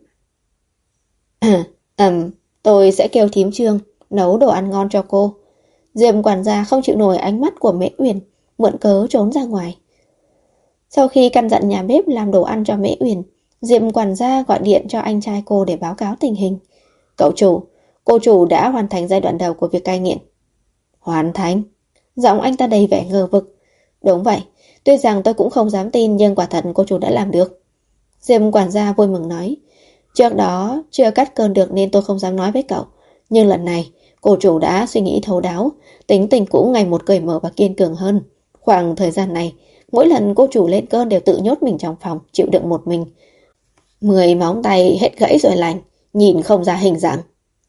Tôi sẽ kêu thím Trương nấu đồ ăn ngon cho cô. Diệp quản gia không chịu nổi ánh mắt của Mễ Uyển, mượn cớ trốn ra ngoài. Sau khi căn dặn nhà bếp làm đồ ăn cho Mễ Uyển, Diệp quản gia gọi điện cho anh trai cô để báo cáo tình hình. Cậu chủ, cô chủ đã hoàn thành giai đoạn đầu của việc cai nghiện. Hoàn thành? Giọng anh ta đầy vẻ ngờ vực. Đúng vậy, tuy rằng tôi cũng không dám tin nhưng quả thật cô chủ đã làm được. Diệp quản gia vui mừng nói. Trước đó chưa cắt cơn được nên tôi không dám nói với cậu. Nhưng lần này cô chủ đã suy nghĩ thấu đáo, tính tình cũng ngày một cởi mở và kiên cường hơn. Khoảng thời gian này, mỗi lần cô chủ lên cơn đều tự nhốt mình trong phòng, chịu đựng một mình. 10 móng tay hết gãy rồi lành, nhìn không ra hình dạng.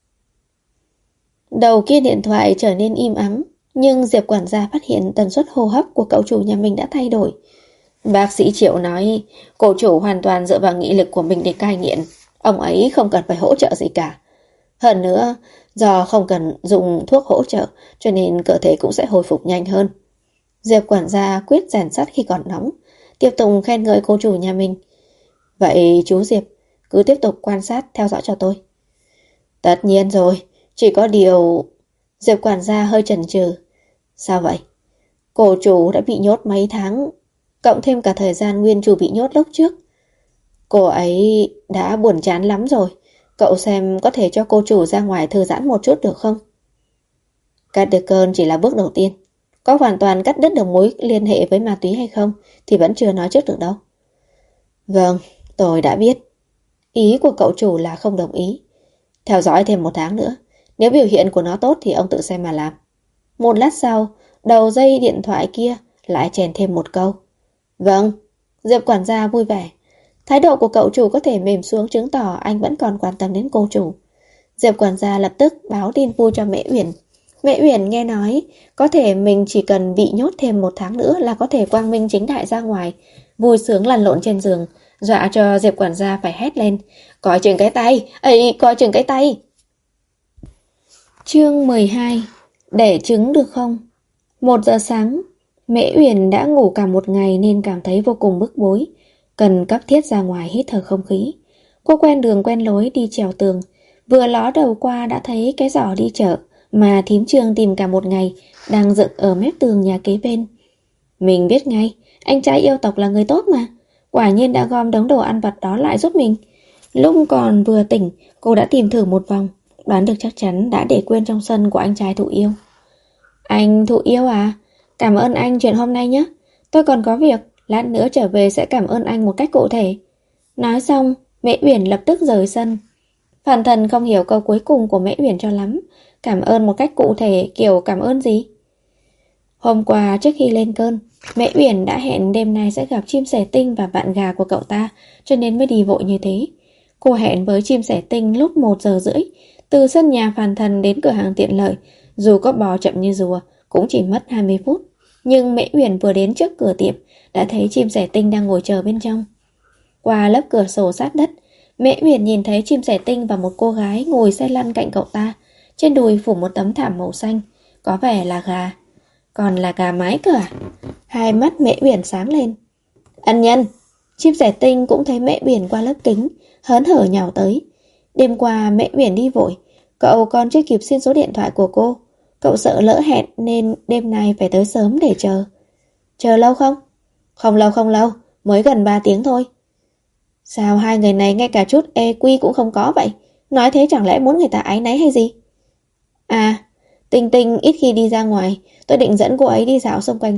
Đầu kia điện thoại trở nên im ắng, nhưng Diệp quản gia phát hiện tần suất hô hấp của cậu chủ nhà mình đã thay đổi. Bác sĩ Triệu nói, cô chủ hoàn toàn dựa vào nghị lực của mình để cai nghiện. Ông ấy không cần phải hỗ trợ gì cả. Hơn nữa, do không cần dùng thuốc hỗ trợ, cho nên cơ thể cũng sẽ hồi phục nhanh hơn. Diệp quản gia quyết rèn sắt khi còn nóng, tiếp tục khen ngợi cô chủ nhà mình. Vậy chú Diệp, cứ tiếp tục quan sát, theo dõi cho tôi. Tất nhiên rồi, chỉ có điều... Diệp quản gia hơi chần chừ. Sao vậy? Cô chủ đã bị nhốt mấy tháng, cộng thêm cả thời gian nguyên chủ bị nhốt lúc trước. Cô ấy đã buồn chán lắm rồi. Cậu xem có thể cho cô chủ ra ngoài thư giãn một chút được không? Cắt được cơn chỉ là bước đầu tiên. Có hoàn toàn cắt đứt được mối liên hệ với ma túy hay không thì vẫn chưa nói trước được đâu. Vâng, tôi đã biết. Ý của cậu chủ là không đồng ý. Theo dõi thêm 1 tháng nữa. Nếu biểu hiện của nó tốt thì ông tự xem mà làm. Một lát sau, đầu dây điện thoại kia lại chèn thêm một câu. Vâng, Diệp quản gia vui vẻ. Thái độ của cậu chủ có thể mềm xuống chứng tỏ anh vẫn còn quan tâm đến cô chủ. Diệp quản gia lập tức báo tin vui cho Mễ Uyển. Mễ Uyển nghe nói có thể mình chỉ cần bị nhốt thêm 1 tháng nữa là có thể quang minh chính đại ra ngoài, vui sướng lăn lộn trên giường, dọa cho Diệp quản gia phải hét lên. Coi chừng cái tay, coi chừng cái tay. Chương 12. Đẻ trứng được không? 1 giờ sáng, Mễ Uyển đã ngủ cả một ngày nên cảm thấy vô cùng bức bối, cần cấp thiết ra ngoài hít thở không khí. Cô quen đường quen lối đi trèo tường, vừa ló đầu qua đã thấy cái giỏ đi chợ mà thím Trương tìm cả một ngày đang dựng ở mép tường nhà kế bên. Mình biết ngay, anh trai yêu tộc là người tốt mà. Quả nhiên đã gom đống đồ ăn vặt đó lại giúp mình. Lúc còn vừa tỉnh, cô đã tìm thử một vòng, đoán được chắc chắn đã để quên trong sân của anh trai Thụ Yêu. Anh Thụ Yêu à? Cảm ơn anh chuyện hôm nay nhé. Tôi còn có việc, lát nữa trở về sẽ cảm ơn anh một cách cụ thể. Nói xong, Mễ Uyển lập tức rời sân. Phản Thần không hiểu câu cuối cùng của Mễ Uyển cho lắm. Cảm ơn một cách cụ thể, kiểu cảm ơn gì? Hôm qua trước khi lên cơn, Mễ Uyển đã hẹn đêm nay sẽ gặp chim sẻ tinh và bạn gà của cậu ta, cho nên mới đi vội như thế. Cô hẹn với chim sẻ tinh lúc 1 giờ rưỡi, từ sân nhà Phản Thần đến cửa hàng tiện lợi. Dù có bò chậm như rùa, cũng chỉ mất 20 phút. Nhưng Mễ Uyển vừa đến trước cửa tiệm, đã thấy chim sẻ tinh đang ngồi chờ bên trong. Qua lớp cửa sổ sát đất, Mễ Uyển nhìn thấy chim sẻ tinh và một cô gái ngồi xe lăn cạnh cậu ta, trên đùi phủ một tấm thảm màu xanh, có vẻ là gà. Còn là gà mái cơ à? Hai mắt Mễ Uyển sáng lên. Ân nhân! Chim sẻ tinh cũng thấy Mễ Uyển qua lớp kính, hớn hở nhào tới. Đêm qua Mễ Uyển đi vội, cậu còn chưa kịp xin số điện thoại của cô. Cậu sợ lỡ hẹn nên đêm nay phải tới sớm để chờ. Chờ lâu không? Không lâu, mới gần 3 tiếng thôi. Sao hai người này ngay cả chút EQ cũng không có vậy? Nói thế chẳng lẽ muốn người ta áy náy hay gì? À, Tinh Tinh ít khi đi ra ngoài, tôi định dẫn cô ấy đi dạo xung quanh trước,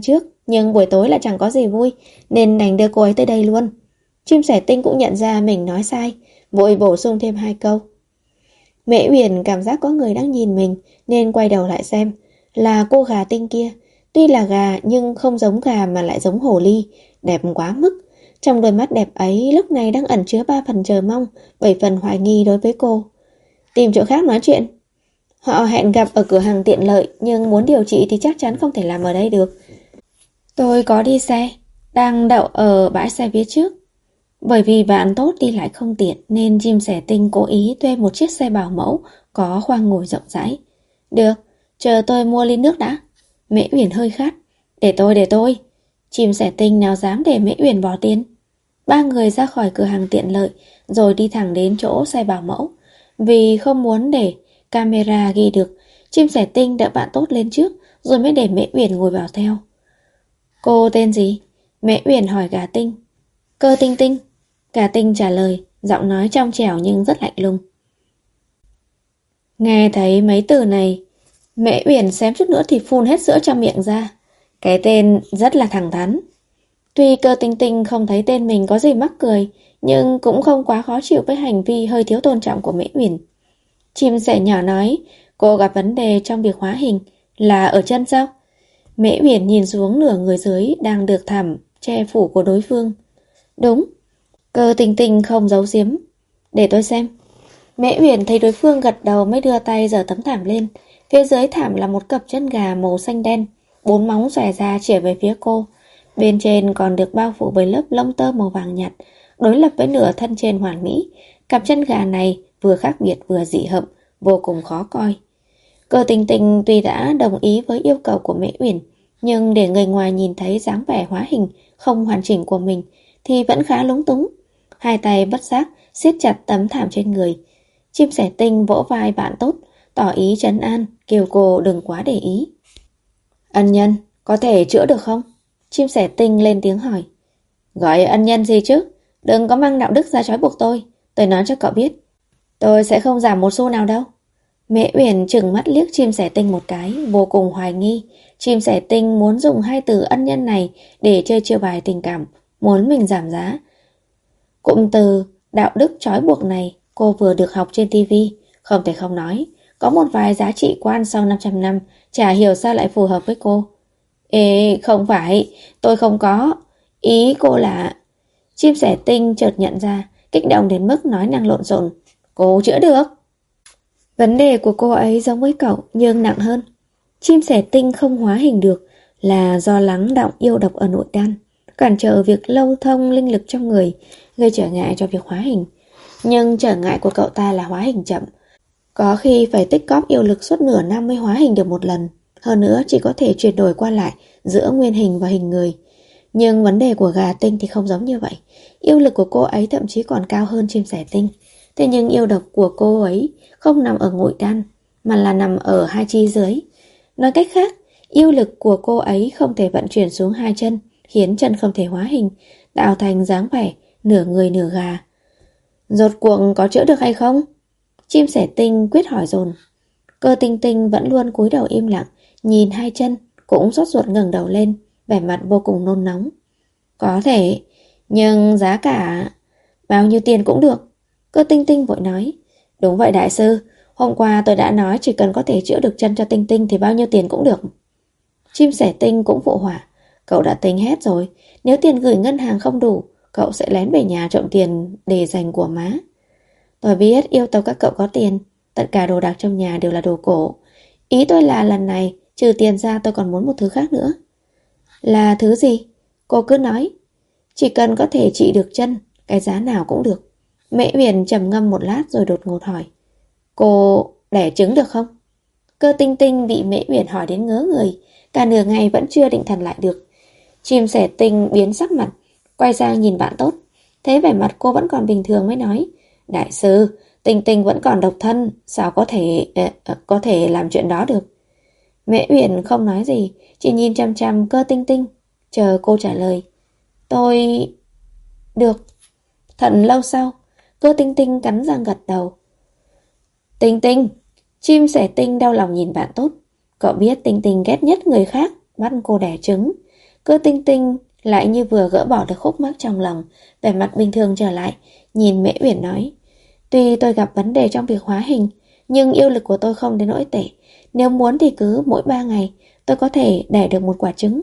nhưng buổi tối lại chẳng có gì vui, nên đành đưa cô ấy tới đây luôn. Chim sẻ tinh cũng nhận ra mình nói sai, vội bổ sung thêm 2 câu. Mễ Uyển cảm giác có người đang nhìn mình, nên quay đầu lại xem. Là cô gà tinh kia. Tuy là gà nhưng không giống gà mà lại giống hồ ly, đẹp quá mức. Trong đôi mắt đẹp ấy lúc này đang ẩn chứa 3 phần chờ mong, 7 phần hoài nghi đối với cô. Tìm chỗ khác nói chuyện. Họ hẹn gặp ở cửa hàng tiện lợi, nhưng muốn điều trị thì chắc chắn không thể làm ở đây được. Tôi có đi xe, đang đậu ở bãi xe phía trước. Bởi vì bạn tốt đi lại không tiện nên chim sẻ tinh cố ý thuê một chiếc xe bảo mẫu có khoang ngồi rộng rãi. Được, chờ tôi mua ly nước đã. Mễ Uyển hơi khát. Để tôi. Chim sẻ tinh nào dám để Mễ Uyển bỏ tiền. Ba người ra khỏi cửa hàng tiện lợi rồi đi thẳng đến chỗ xe bảo mẫu. Vì không muốn để camera ghi được, chim sẻ tinh đợi bạn tốt lên trước rồi mới để Mễ Uyển ngồi vào theo. Cô tên gì? Mễ Uyển hỏi gà tinh. Cơ Tinh Tinh. Gà tinh trả lời, giọng nói trong trẻo nhưng rất lạnh lùng. Nghe thấy mấy từ này, Mễ Uyển xém chút nữa thì phun hết sữa trong miệng ra. Cái tên rất là thẳng thắn. Tuy Cơ Tinh Tinh không thấy tên mình có gì mắc cười, nhưng cũng không quá khó chịu với hành vi hơi thiếu tôn trọng của Mễ Uyển. Chim sẻ nhỏ nói, cô gặp vấn đề trong việc hóa hình, là ở chân sao? Mễ Uyển nhìn xuống nửa người dưới đang được thảm che phủ của đối phương. Đúng. Cơ Tinh Tinh không giấu giếm. Để tôi xem. Mễ Uyển thấy đối phương gật đầu mới đưa tay giở tấm thảm lên. Phía dưới thảm là một cặp chân gà màu xanh đen, 4 móng xòe ra chĩa về phía cô. Bên trên còn được bao phủ bởi lớp lông tơ màu vàng nhạt, đối lập với nửa thân trên hoàn mỹ. Cặp chân gà này vừa khác biệt vừa dị hợm, vô cùng khó coi. Cơ Tinh Tinh tuy đã đồng ý với yêu cầu của Mễ Uyển, nhưng để người ngoài nhìn thấy dáng vẻ hóa hình không hoàn chỉnh của mình thì vẫn khá lúng túng. Hai tay bất giác siết chặt tấm thảm trên người. Chim sẻ tinh vỗ vai bạn tốt, tỏ ý trấn an, kêu cô đừng quá để ý. Ân nhân, có thể chữa được không? Chim sẻ tinh lên tiếng hỏi. Gọi ân nhân gì chứ? Đừng có mang đạo đức ra trói buộc tôi nói cho cậu biết. Tôi sẽ không giảm một xu nào đâu. Mễ Uyển trừng mắt liếc chim sẻ tinh một cái, vô cùng hoài nghi. Chim sẻ tinh muốn dùng 2 từ ân nhân này để chơi chiêu bài tình cảm, muốn mình giảm giá. Cụm từ đạo đức trói buộc này cô vừa được học trên tivi, không thể không nói. Có một vài giá trị quan sau 500 năm, chả hiểu sao lại phù hợp với cô. Ê, không phải, tôi không có. Ý cô là... Chim sẻ tinh chợt nhận ra, kích động đến mức nói năng lộn xộn. Cô chữa được. Vấn đề của cô ấy giống với cậu nhưng nặng hơn. Chim sẻ tinh không hóa hình được là do lắng đọng yêu độc ở nội đan, cản trở việc lưu thông linh lực trong người, gây trở ngại cho việc hóa hình. Nhưng trở ngại của cậu ta là hóa hình chậm, có khi phải tích cóp yêu lực suốt nửa năm mới hóa hình được một lần. Hơn nữa chỉ có thể chuyển đổi qua lại giữa nguyên hình và hình người. Nhưng vấn đề của gà tinh thì không giống như vậy. Yêu lực của cô ấy thậm chí còn cao hơn chim sẻ tinh. Thế nhưng yêu độc của cô ấy không nằm ở ngụy đan, mà là nằm ở hai chi dưới. Nói cách khác, yêu lực của cô ấy không thể vận chuyển xuống hai chân, khiến chân không thể hóa hình, tạo thành dáng vẻ nửa người nửa gà. Rốt cuộc có chữa được hay không? Chim sẻ tinh quyết hỏi dồn. Cơ Tinh Tinh vẫn luôn cúi đầu im lặng, nhìn hai chân, cũng sốt ruột ngẩng đầu lên, vẻ mặt vô cùng nôn nóng. Có thể, nhưng giá cả... Bao nhiêu tiền cũng được. Cơ Tinh Tinh vội nói. Đúng vậy đại sư, hôm qua tôi đã nói chỉ cần có thể chữa được chân cho Tinh Tinh thì bao nhiêu tiền cũng được. Chim sẻ tinh cũng phụ họa. Cậu đã tính hết rồi, nếu tiền gửi ngân hàng không đủ, cậu sẽ lén về nhà trộm tiền để dành của má. Tôi biết yêu cầu các cậu có tiền, tất cả đồ đạc trong nhà đều là đồ cổ. Ý tôi là lần này, trừ tiền ra tôi còn muốn một thứ khác nữa. Là thứ gì? Cô cứ nói. Chỉ cần có thể trị được chân, cái giá nào cũng được. Mễ Uyển trầm ngâm một lát rồi đột ngột hỏi. Cô đẻ trứng được không? Cơ Tinh Tinh bị Mễ Uyển hỏi đến ngớ người, cả nửa ngày vẫn chưa định thần lại được. Chim sẻ tinh biến sắc mặt, quay sang nhìn bạn tốt. Thấy vẻ mặt cô vẫn còn bình thường mới nói. Đại sư, Tinh Tinh vẫn còn độc thân, sao có thể làm chuyện đó được? Mễ Uyển không nói gì, chỉ nhìn chăm chăm Cơ Tinh Tinh, chờ cô trả lời. Tôi... Được. Thật lâu sau, Cơ Tinh Tinh cắn răng gật đầu. Tinh Tinh, chim sẻ tinh đau lòng nhìn bạn tốt. Cậu biết Tinh Tinh ghét nhất người khác bắt cô đẻ trứng. Cơ Tinh Tinh lại như vừa gỡ bỏ được khúc mắc trong lòng, vẻ mặt bình thường trở lại, nhìn Mễ Uyển nói: Tuy tôi gặp vấn đề trong việc hóa hình, nhưng yêu lực của tôi không đến nỗi tệ. Nếu muốn thì cứ mỗi 3 ngày tôi có thể đẻ được một quả trứng.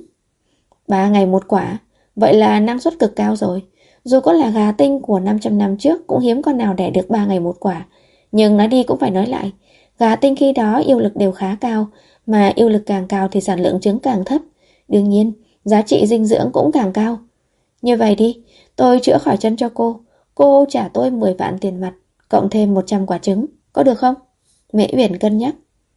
3 ngày một quả, vậy là năng suất cực cao rồi. Dù có là gà tinh của 500 năm trước cũng hiếm con nào đẻ được 3 ngày một quả. Nhưng nói đi cũng phải nói lại, gà tinh khi đó yêu lực đều khá cao, mà yêu lực càng cao thì sản lượng trứng càng thấp. Đương nhiên, giá trị dinh dưỡng cũng càng cao. Như vậy đi, tôi chữa khỏi chân cho cô trả tôi 10 vạn tiền mặt, cộng thêm 100 quả trứng, có được không? Mễ Uyển cân nhắc.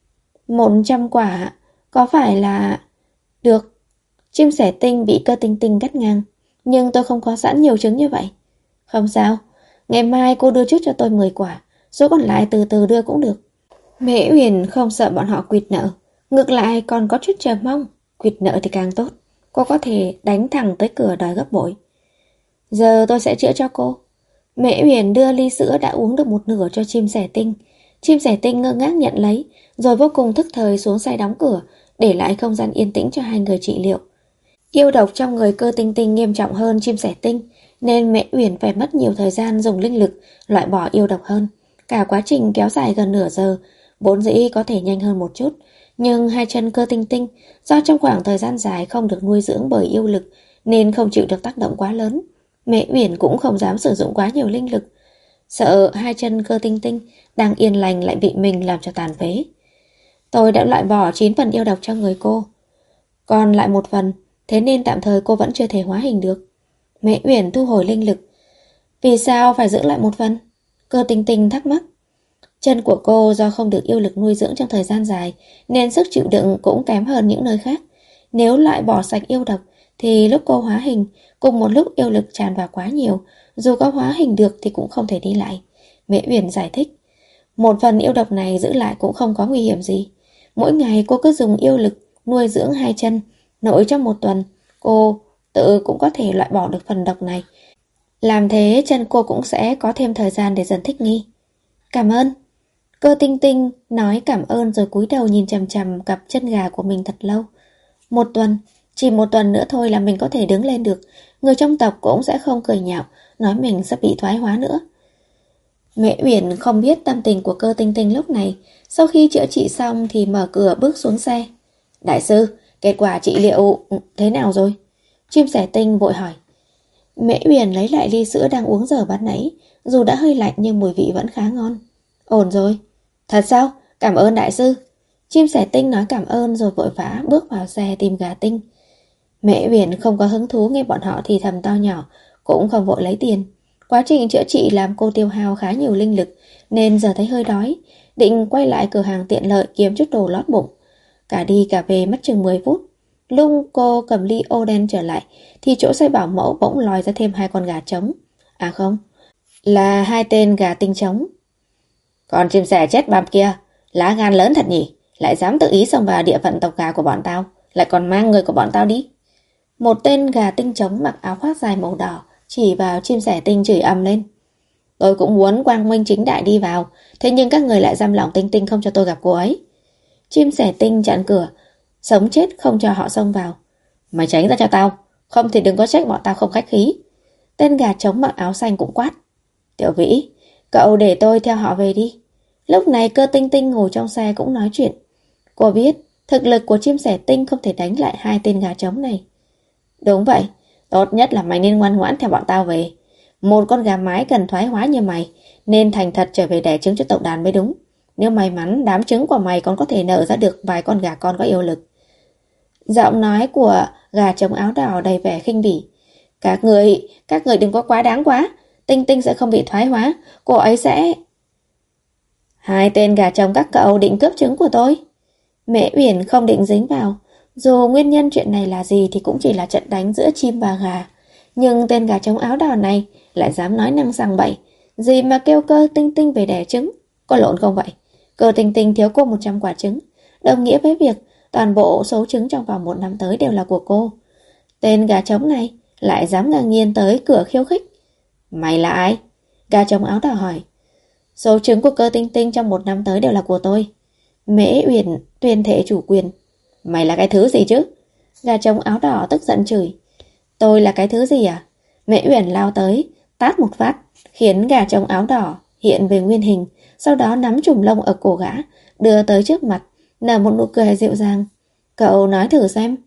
100 quả, có phải là... Được. Chim sẻ tinh bị Cơ Tinh Tinh cắt ngang. Nhưng tôi không có sẵn nhiều trứng như vậy. Không sao, ngày mai cô đưa trước cho tôi 10 quả, số còn lại từ từ đưa cũng được. Mễ Uyển không sợ bọn họ quỵt nợ, ngược lại còn có chút chờ mong. Quỵt nợ thì càng tốt, cô có thể đánh thẳng tới cửa đòi gấp bội. Giờ tôi sẽ chữa cho cô. Mễ Uyển đưa ly sữa đã uống được một nửa cho chim sẻ tinh. Chim sẻ tinh ngơ ngác nhận lấy, rồi vô cùng thức thời xuống xe đóng cửa, để lại không gian yên tĩnh cho hai người trị liệu. Yêu độc trong người Cơ Tinh Tinh nghiêm trọng hơn chim sẻ tinh, nên Mễ Uyển phải mất nhiều thời gian dùng linh lực loại bỏ yêu độc hơn. Cả quá trình kéo dài gần nửa giờ, vốn dĩ có thể nhanh hơn một chút, nhưng hai chân Cơ Tinh Tinh do trong khoảng thời gian dài không được nuôi dưỡng bởi yêu lực nên không chịu được tác động quá lớn. Mễ Uyển cũng không dám sử dụng quá nhiều linh lực, sợ hai chân Cơ Tinh Tinh đang yên lành lại bị mình làm cho tàn phế. Tôi đã loại bỏ 9 phần yêu độc cho người cô, còn lại 1 phần, thế nên tạm thời cô vẫn chưa thể hóa hình được. Mễ Uyển thu hồi linh lực. Vì sao phải giữ lại 1 phần? Cơ Tinh Tinh thắc mắc. Chân của cô do không được yêu lực nuôi dưỡng trong thời gian dài nên sức chịu đựng cũng kém hơn những nơi khác. Nếu loại bỏ sạch yêu độc thì lúc cô hóa hình, cùng một lúc yêu lực tràn vào quá nhiều, dù có hóa hình được thì cũng không thể đi lại. Mễ Uyển giải thích. 1 phần yêu độc này giữ lại cũng không có nguy hiểm gì. Mỗi ngày cô cứ dùng yêu lực nuôi dưỡng hai chân, nội trong 1 tuần, cô tự cũng có thể loại bỏ được phần độc này. Làm thế chân cô cũng sẽ có thêm thời gian để dần thích nghi. Cảm ơn. Cơ Tinh Tinh nói cảm ơn rồi cúi đầu nhìn chằm chằm cặp chân gà của mình thật lâu. 1 tuần, chỉ 1 tuần nữa thôi là mình có thể đứng lên được. Người trong tộc cũng sẽ không cười nhạo, nói mình sẽ bị thoái hóa nữa. Mễ Uyển không biết tâm tình của Cơ Tinh Tinh lúc này. Sau khi chữa trị xong thì mở cửa bước xuống xe. Đại sư, kết quả trị liệu thế nào rồi? Chim sẻ tinh vội hỏi. Mễ Uyển lấy lại ly sữa đang uống giờ ban nãy, dù đã hơi lạnh nhưng mùi vị vẫn khá ngon. Ổn rồi. Thật sao? Cảm ơn đại sư. Chim sẻ tinh nói cảm ơn rồi vội vã bước vào xe tìm gà tinh. Mễ Uyển không có hứng thú nghe bọn họ thì thầm to nhỏ, cũng không vội lấy tiền. Quá trình chữa trị làm cô tiêu hao khá nhiều linh lực, nên giờ thấy hơi đói, định quay lại cửa hàng tiện lợi kiếm chút đồ lót bụng. Cả đi cả về mất chừng 10 phút. Lúc cô cầm ly ô đen trở lại thì chỗ xe bảo mẫu bỗng lòi ra thêm 2 con gà trống. À không, là 2 tên gà tinh trống. Con chim sẻ chết bầm kia, lá gan lớn thật nhỉ, lại dám tự ý xông vào địa phận tộc gà của bọn tao, lại còn mang người của bọn tao đi. Một tên gà tinh trống mặc áo khoác dài màu đỏ chỉ vào chim sẻ tinh chửi ầm lên. Tôi cũng muốn quang minh chính đại đi vào, thế nhưng các người lại giam lỏng Tinh Tinh không cho tôi gặp cô ấy. Chim sẻ tinh chặn cửa, sống chết không cho họ xông vào. Mày tránh ra cho tao, không thì đừng có trách bọn tao không khách khí. Tên gà trống mặc áo xanh cũng quát. Tiểu Vĩ, cậu để tôi theo họ về đi. Lúc này Cơ Tinh Tinh ngồi trong xe cũng nói chuyện. Cô biết thực lực của chim sẻ tinh không thể đánh lại 2 tên gà trống này. Đúng vậy, tốt nhất là mày nên ngoan ngoãn theo bọn tao về. Một con gà mái cần thoái hóa như mày nên thành thật trở về đẻ trứng cho tộc đàn mới đúng. Nếu may mắn đám trứng của mày còn có thể nở ra được vài con gà con có yêu lực. Giọng nói của gà trống áo đỏ đầy vẻ khinh bỉ. Các người đừng có quá đáng quá. Tinh Tinh sẽ không bị thoái hóa, cô ấy sẽ... 2 tên gà trống các cậu định cướp trứng của tôi. Mễ Uyển không định dính vào. Dù nguyên nhân chuyện này là gì thì cũng chỉ là trận đánh giữa chim và gà. Nhưng tên gà trống áo đỏ này lại dám nói năng sằng bậy. Gì mà kêu Cơ Tinh Tinh về đẻ trứng. Có lộn không vậy? Cơ Tinh Tinh thiếu cô 100 quả trứng, đồng nghĩa với việc toàn bộ số trứng trong vòng 1 năm tới đều là của cô. Tên gà trống này lại dám ngang nhiên tới cửa khiêu khích. Mày là ai? Gà trống áo đỏ hỏi. Số trứng của Cơ Tinh Tinh trong 1 năm tới đều là của tôi. Mễ Uyển tuyên thệ chủ quyền. Mày là cái thứ gì chứ? Gà trống áo đỏ tức giận chửi: Tôi là cái thứ gì à? Mễ Uyển lao tới, tát một phát, khiến gà trống áo đỏ hiện về nguyên hình, sau đó nắm chùm lông ở cổ gã, đưa tới trước mặt, nở một nụ cười dịu dàng. Cậu nói thử xem,